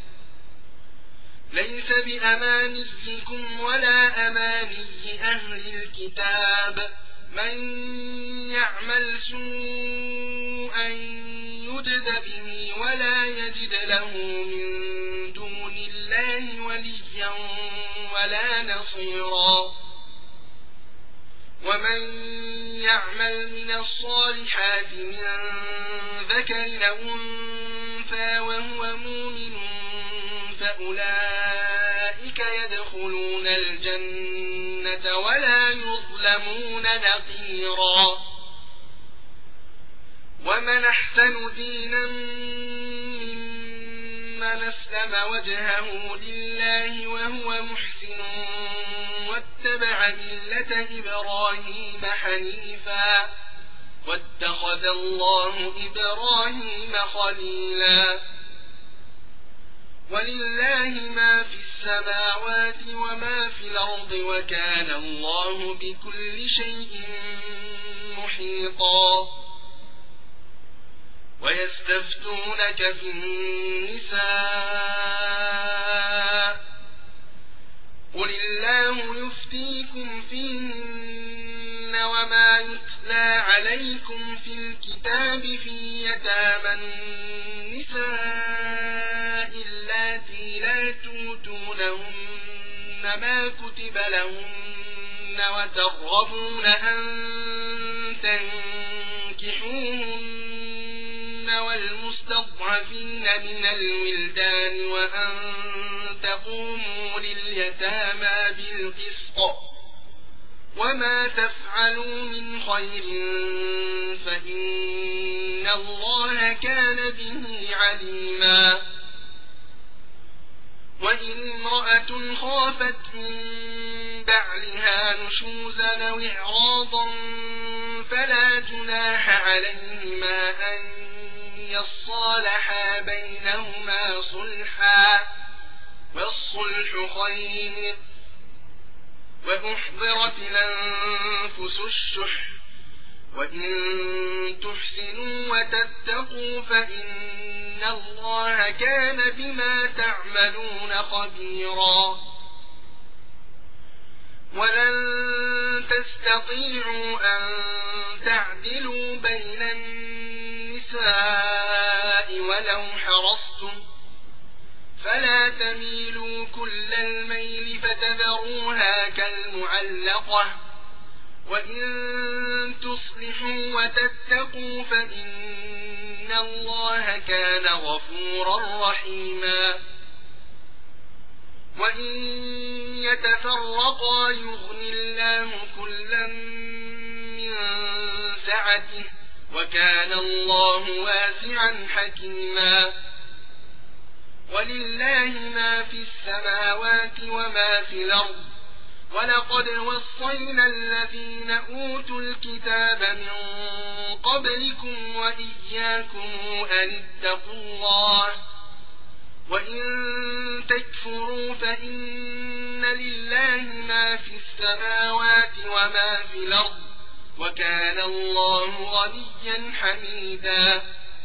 ليس بأمانيكم ولا أماني أهل الكتاب من يعمل سوءا يجز به ولا يجد له من دون الله وليا ولا نصيرا ومن يعمل من الصالحات من ذكر أو أنثى وهو مؤمن فأولئك يدخلون الجنة ولا يظلمون نقيرا ومن أحسن دينا ممن أسلم وجهه لله وهو محسن واتبع ملة إبراهيم حنيفا واتخذ الله إبراهيم خليلا ولله ما في السماوات وما في الأرض وكان الله بكل شيء محيطا ويستفتونك في النساء قل الله يفتيكم فيهن وما يتلى عليكم في الكتاب في يتامى النساء اللاتي لا توتونهن ما كتب لهن وترغبون أن تنكحوهن والمستضعفين من الولدان وأن تقوموا لليتامى بالقسط وما تفعلوا من خير فإن الله كان به عليما وإن امرأة خافت من بعلها نشوزا أو إعراضا فلا جناح عليهما أن يصالحا بينهما صلحا والصلح خير وأحضرت الأنفس الشح وإن تحسنوا وتتقوا فإن الله كان بما تعملون خبيرا ولن تستطيعوا أن تعدلوا بين النساء ولو حرصتم فلا تميلوا كل الميل فتذروها كالمعلقة وإن تصلحوا وتتقوا فإن الله كان غفورا رحيما وإن يتفرقا يغن الله كلا من سعته وكان الله واسعا حكيما ولله ما في السماوات وما في الأرض ولقد وصينا الذين أوتوا الكتاب من قبلكم وإياكم أن اتقوا الله وإن تكفروا فإن لله ما في السماوات وما في الأرض وكان الله غنيا حميدا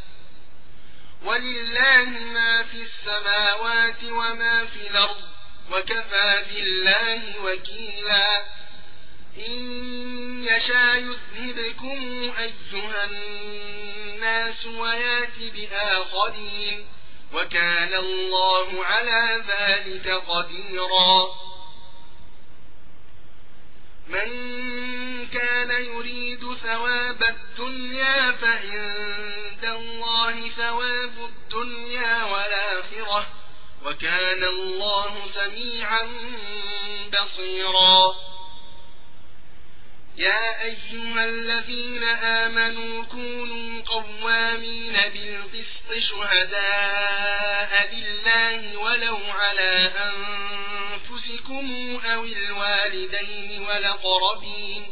ولله ما في السماوات وما في الأرض وكفى بالله وكيلا إن يشاء يذهبكم أيها الناس ويات بآخرين وكان الله على ذلك قديرا من كان يريد ثواب الدنيا فعند الله ثواب الدنيا والآخرة وكان الله سميعا بصيرا يا أيها الذين آمنوا كونوا قوامين بالقسط شهداء لله ولو على أنفسكم أو الوالدين والأقربين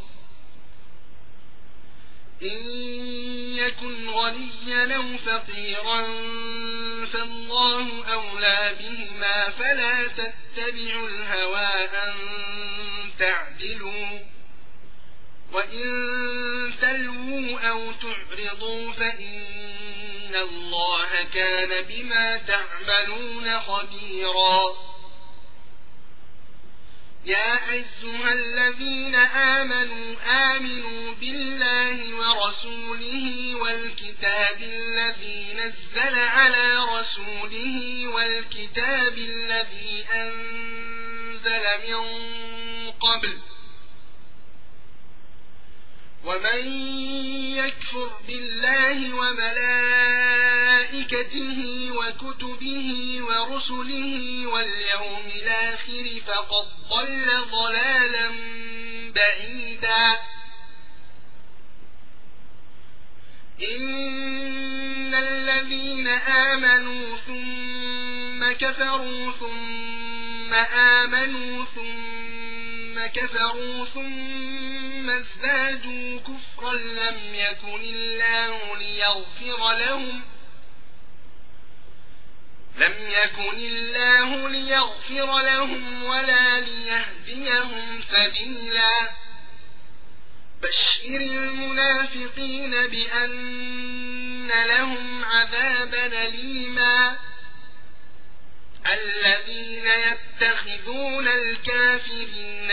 إن يكن غنيا أو فقيرا فالله أولى بهما فلا تتبعوا الهوى أن تعدلوا وإن تلووا أو تعرضوا فإن الله كان بما تعملون خبيرا يا أيها الذين آمنوا آمنوا بالله ورسوله والكتاب الذي نزل على رسوله والكتاب الذي أنزل من قبل ومن يكفر بالله وملائكته وكتبه ورسله واليوم الآخر فقد ضل ضلالا بعيدا إن الذين آمنوا ثم كفروا ثم آمنوا ثم كفروا ثم ازدادوا كفرا لم يكن الله ليغفر لهم لم يكن الله ليغفر لهم ولا ليهديهم سبيلا بشر المنافقين بأن لهم عذابا أليما الذين يتخذون الكافرين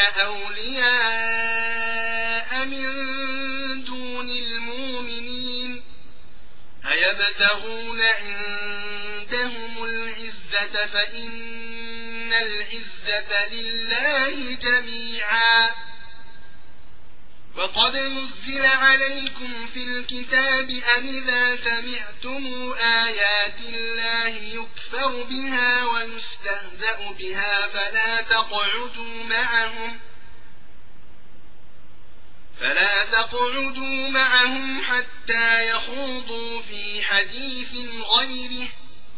أولياء من دون المؤمنين أيبتغون عندهم العزة فإن العزة لله جميعا وقد نزل عليكم في الكتاب أن إذا سمعتم آيات الله يكفر بها ويستهزأ بها فلا تقعدوا معهم فلا تقعدوا معهم حتى يخوضوا في حديث غيره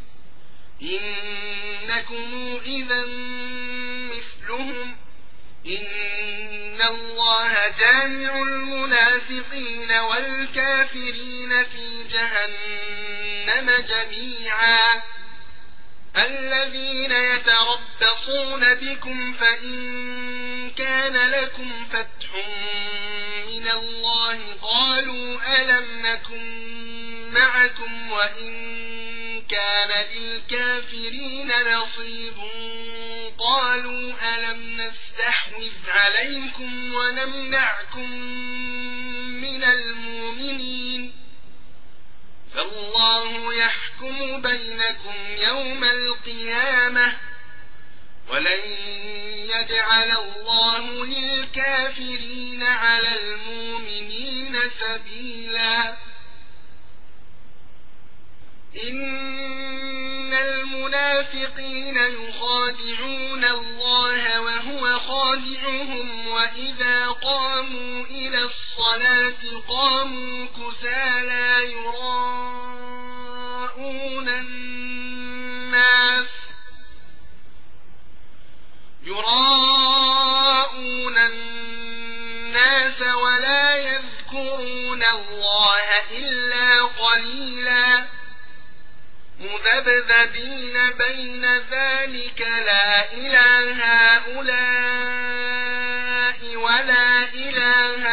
إنكم إذا مثلهم إن الله جامع المنافقين والكافرين في جهنم جميعا الذين يتربصون بكم فإن كان لكم فتح من الله قالوا ألم نكن معكم وإن كان للكافرين نصيب قالوا ألم نستحوذ عليكم ونمنعكم من المؤمنين فالله يحكم بينكم يوم القيامة ولن يجعل الله للكافرين على المؤمنين سبيلا إن المنافقين يخادعون الله وهو خادعهم وإذا قاموا إلى الصلاة قاموا كسالى يراءون الناس يراءون الناس ولا يذكرون الله إلا قليلا مذبذبين بين ذلك لا إلى هؤلاء ولا إلى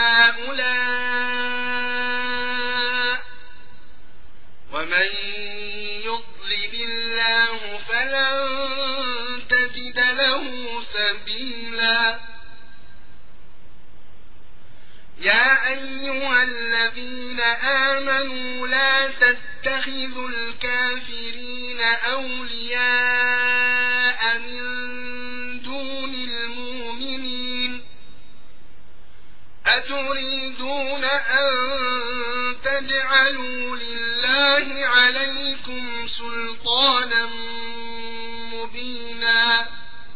هؤلاء ومن يضلل الله فلن تجد له سبيلا يا أيها الذين آمنوا لا تتخذوا الكافرين أولياء من دون المؤمنين أتريدون أن تجعلوا لله عليكم سلطانا مبينا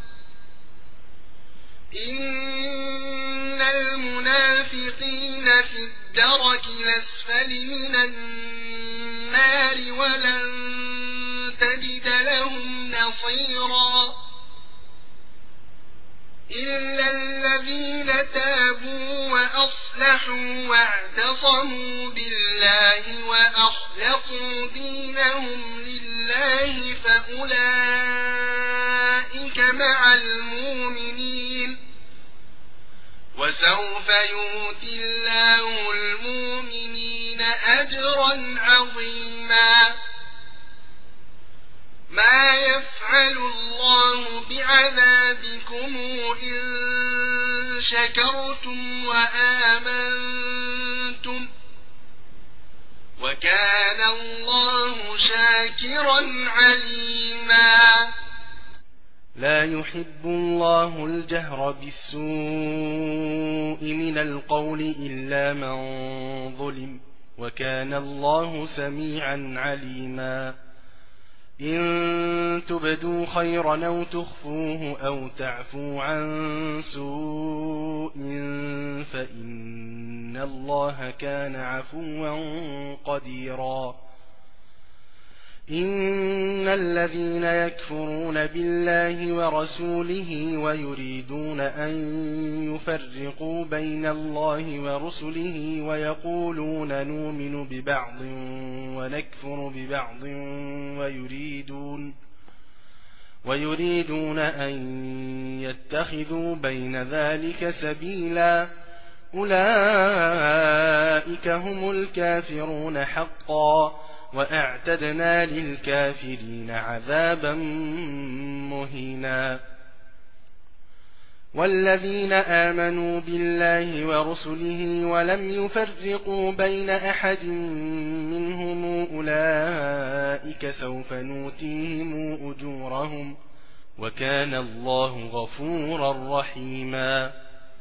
إن المنافقين في الدرك الأسفل من النار ولن تجد لهم نصيرا إلا الذين تابوا وأصلحوا واعتصموا بالله وأخلصوا دينهم لله فأولئك مع المؤمنين وسوف يؤتي الله المؤمنين أجرا عظيما ما يفعل الله بعذابكم إن شكرتم وآمنتم وكان الله شاكرا عليما لا يحب الله الجهر بالسوء من القول إلا من ظلم وكان الله سميعا عليما إن تبدوا خيرا أو تخفوه أو تعفوا عن سوء فإن الله كان عفوا قديرا إن الذين يكفرون بالله ورسوله ويريدون أن يفرقوا بين الله ورسله ويقولون نؤمن ببعض ونكفر ببعض ويريدون ويريدون أن يتخذوا بين ذلك سبيلا أولئك هم الكافرون حقا وأعتدنا للكافرين عذابا مهينا والذين آمنوا بالله ورسله ولم يفرقوا بين أحد منهم أولئك سوف نؤتيهم أجورهم وكان الله غفورا رحيما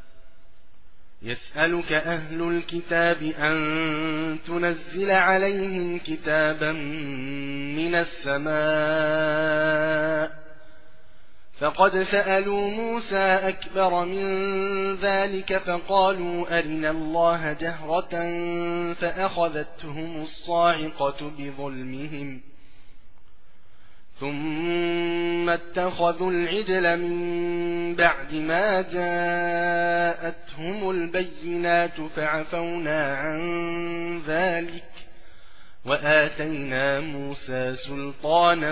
يسألك أهل الكتاب أن تنزل عليهم كتابا من السماء فقد سألوا موسى أكبر من ذلك فقالوا أرنا الله جهرة فأخذتهم الصاعقة بظلمهم ثم اتخذوا العجل من بعد ما جاءتهم البينات فعفونا عن ذلك وآتينا موسى سلطانا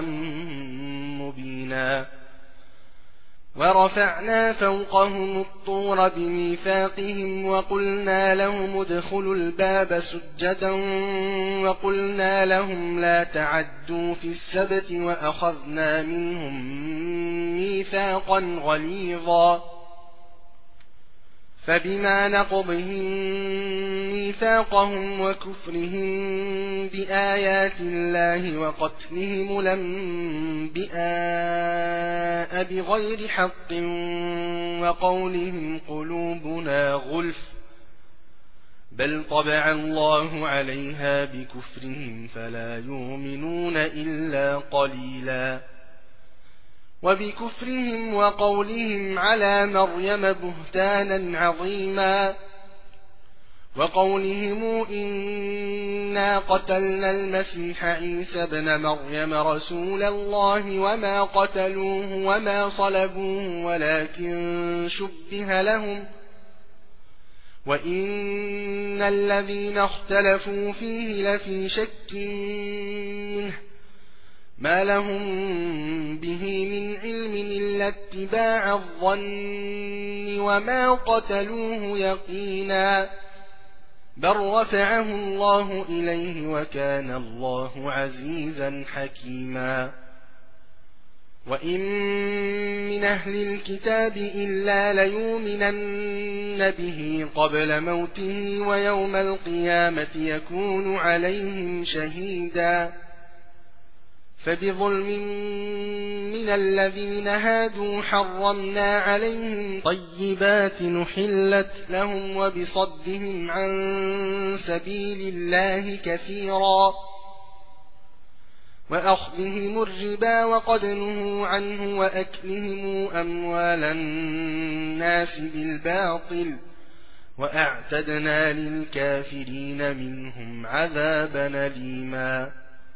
مبينا ورفعنا فوقهم الطور بميثاقهم وقلنا لهم ادخلوا الباب سجدا وقلنا لهم لا تعدوا في السبت وأخذنا منهم ميثاقا غليظا فبما نقضهم ميثاقهم وكفرهم بآيات الله وقتلهم الأنبياء بغير حق وقولهم قلوبنا غلف بل طبع الله عليها بكفرهم فلا يؤمنون إلا قليلا وبكفرهم وقولهم على مريم بهتانا عظيما وقولهم إنا قتلنا المسيح عيسى بن مريم رسول الله وما قتلوه وما صلبوه ولكن شبه لهم وإن الذين اختلفوا فيه لفي شك منه ما لهم به من علم إلا اتباع الظن وما قتلوه يقينا بل رفعه الله إليه وكان الله عزيزا حكيما وإن من أهل الكتاب إلا ليؤمنن به قبل موته ويوم القيامة يكون عليهم شهيدا فبظلم من الذين هادوا حرمنا عليهم طيبات نحلت لهم وبصدهم عن سبيل الله كثيرا وأخذهم الربا وقد نهوا عنه وأكلهم أموال الناس بالباطل وأعتدنا للكافرين منهم عذابا أليما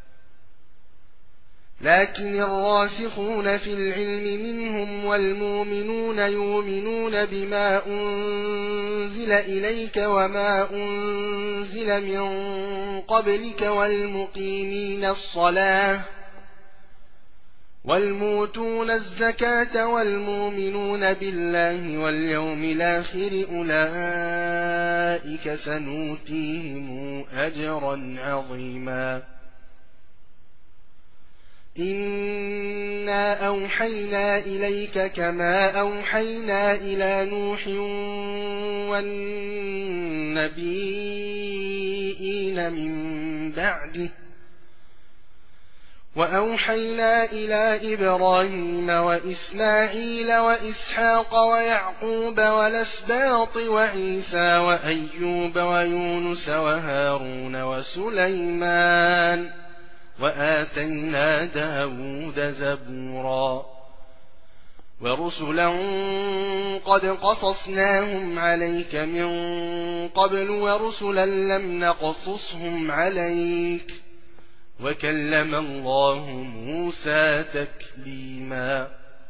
لكن الراسخون في العلم منهم والمؤمنون يؤمنون بما أنزل إليك وما أنزل من قبلك والمقيمين الصلاة والمؤتون الزكاة والمؤمنون بالله واليوم الآخر أولئك سنؤتيهم أجرا عظيما إنا أوحينا إليك كما أوحينا إلى نوح والنبيين من بعده وأوحينا إلى إبراهيم وإسماعيل وإسحاق ويعقوب والأسباط وعيسى وأيوب ويونس وهارون وسليمان وآتينا داود زبورا ورسلا قد قصصناهم عليك من قبل ورسلا لم نقصصهم عليك وكلم الله موسى تكليما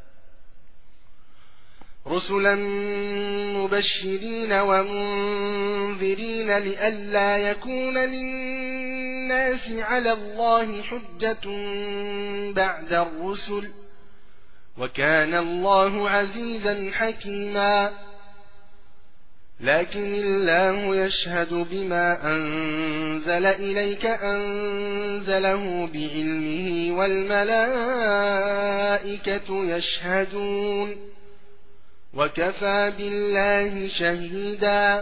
رسلا مبشرين ومنذرين لئلا يكون للناس على الله حجة بعد الرسل وكان الله عزيزا حكيما لكن الله يشهد بما أنزل إليك أنزله بعلمه والملائكة يشهدون وكفى بالله شهيدا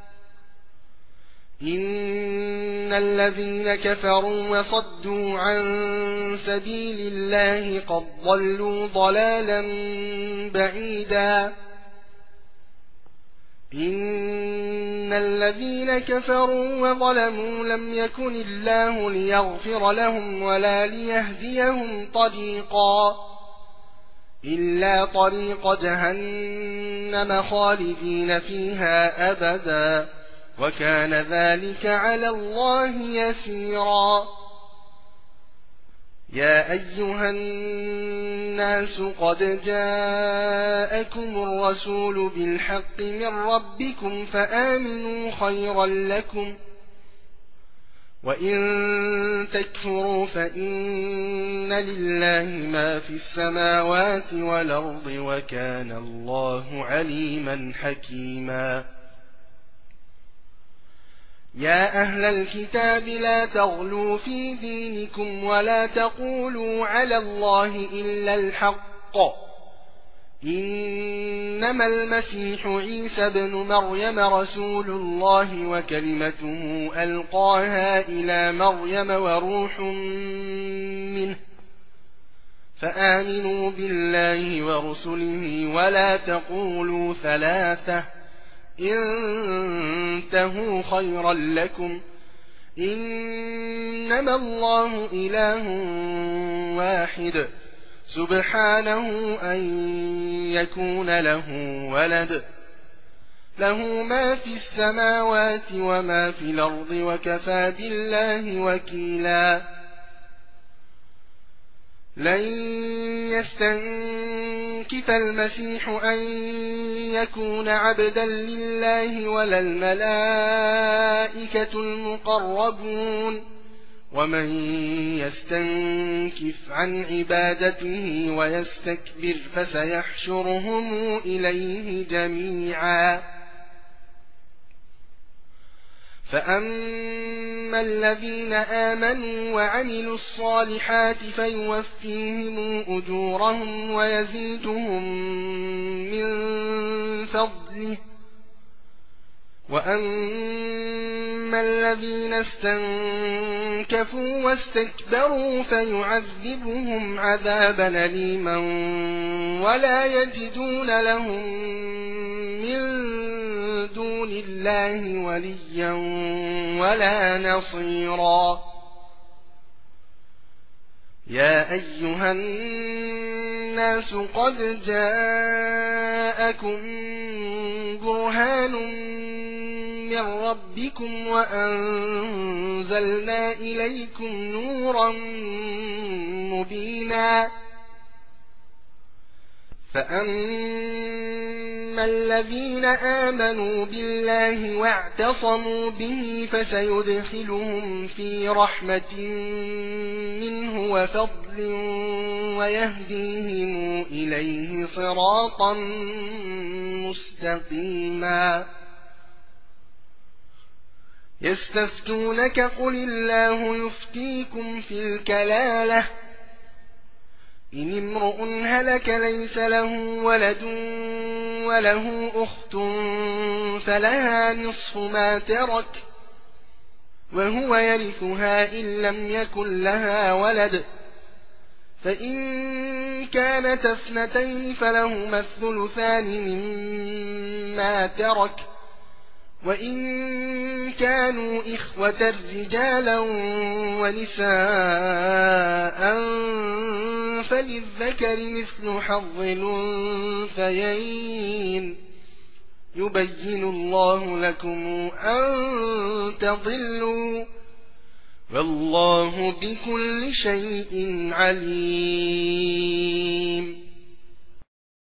إن الذين كفروا وصدوا عن سبيل الله قد ضلوا ضلالا بعيدا إن الذين كفروا وظلموا لم يكن الله ليغفر لهم ولا ليهديهم طريقا إلا طريق جهنم خالدين فيها أبدا وكان ذلك على الله يسيرا يا أيها الناس قد جاءكم الرسول بالحق من ربكم فآمنوا خيرا لكم وإن تكفروا فإن لله ما في السماوات والأرض وكان الله عليما حكيما يا أهل الكتاب لا تغلوا في دينكم ولا تقولوا على الله إلا الحق إنما المسيح عيسى بن مريم رسول الله وكلمته ألقاها إلى مريم وروح منه فآمنوا بالله ورسله ولا تقولوا ثلاثة انتهوا خيرا لكم إنما الله إله واحد سبحانه أن يكون له ولد له ما في السماوات وما في الأرض وكفى بالله وكيلا لن يستنكف المسيح أن يكون عبدا لله ولا الملائكة المقربون ومن يستنكف عن عبادته ويستكبر فسيحشرهم إليه جميعا فأما الذين آمنوا وعملوا الصالحات فيوفيهم أجورهم ويزيدهم من فضله وأما الذين استنكفوا واستكبروا فيعذبهم عذابا أليما ولا يجدون لهم من دون الله وليا ولا نصيرا يا أيها الناس قد جاءكم برهان من ربكم وأنزلنا إليكم نورا مبينا فأما الذين آمنوا بالله واعتصموا به فسيدخلهم في رحمة منه وفضل ويهديهم إليه صراطا مستقيما يستفتونك قل الله يفتيكم في الكلالة إن امرؤ هلك ليس له ولد وله أخت فلها نصف ما ترك وهو يرثها إن لم يكن لها ولد فإن كانت اثنتين فلهما الثلثان مما ترك وإن كانوا إخوة رجالا ونساء فللذكر مثل حظ الأنثيين يبين الله لكم أن تضلوا والله بكل شيء عليم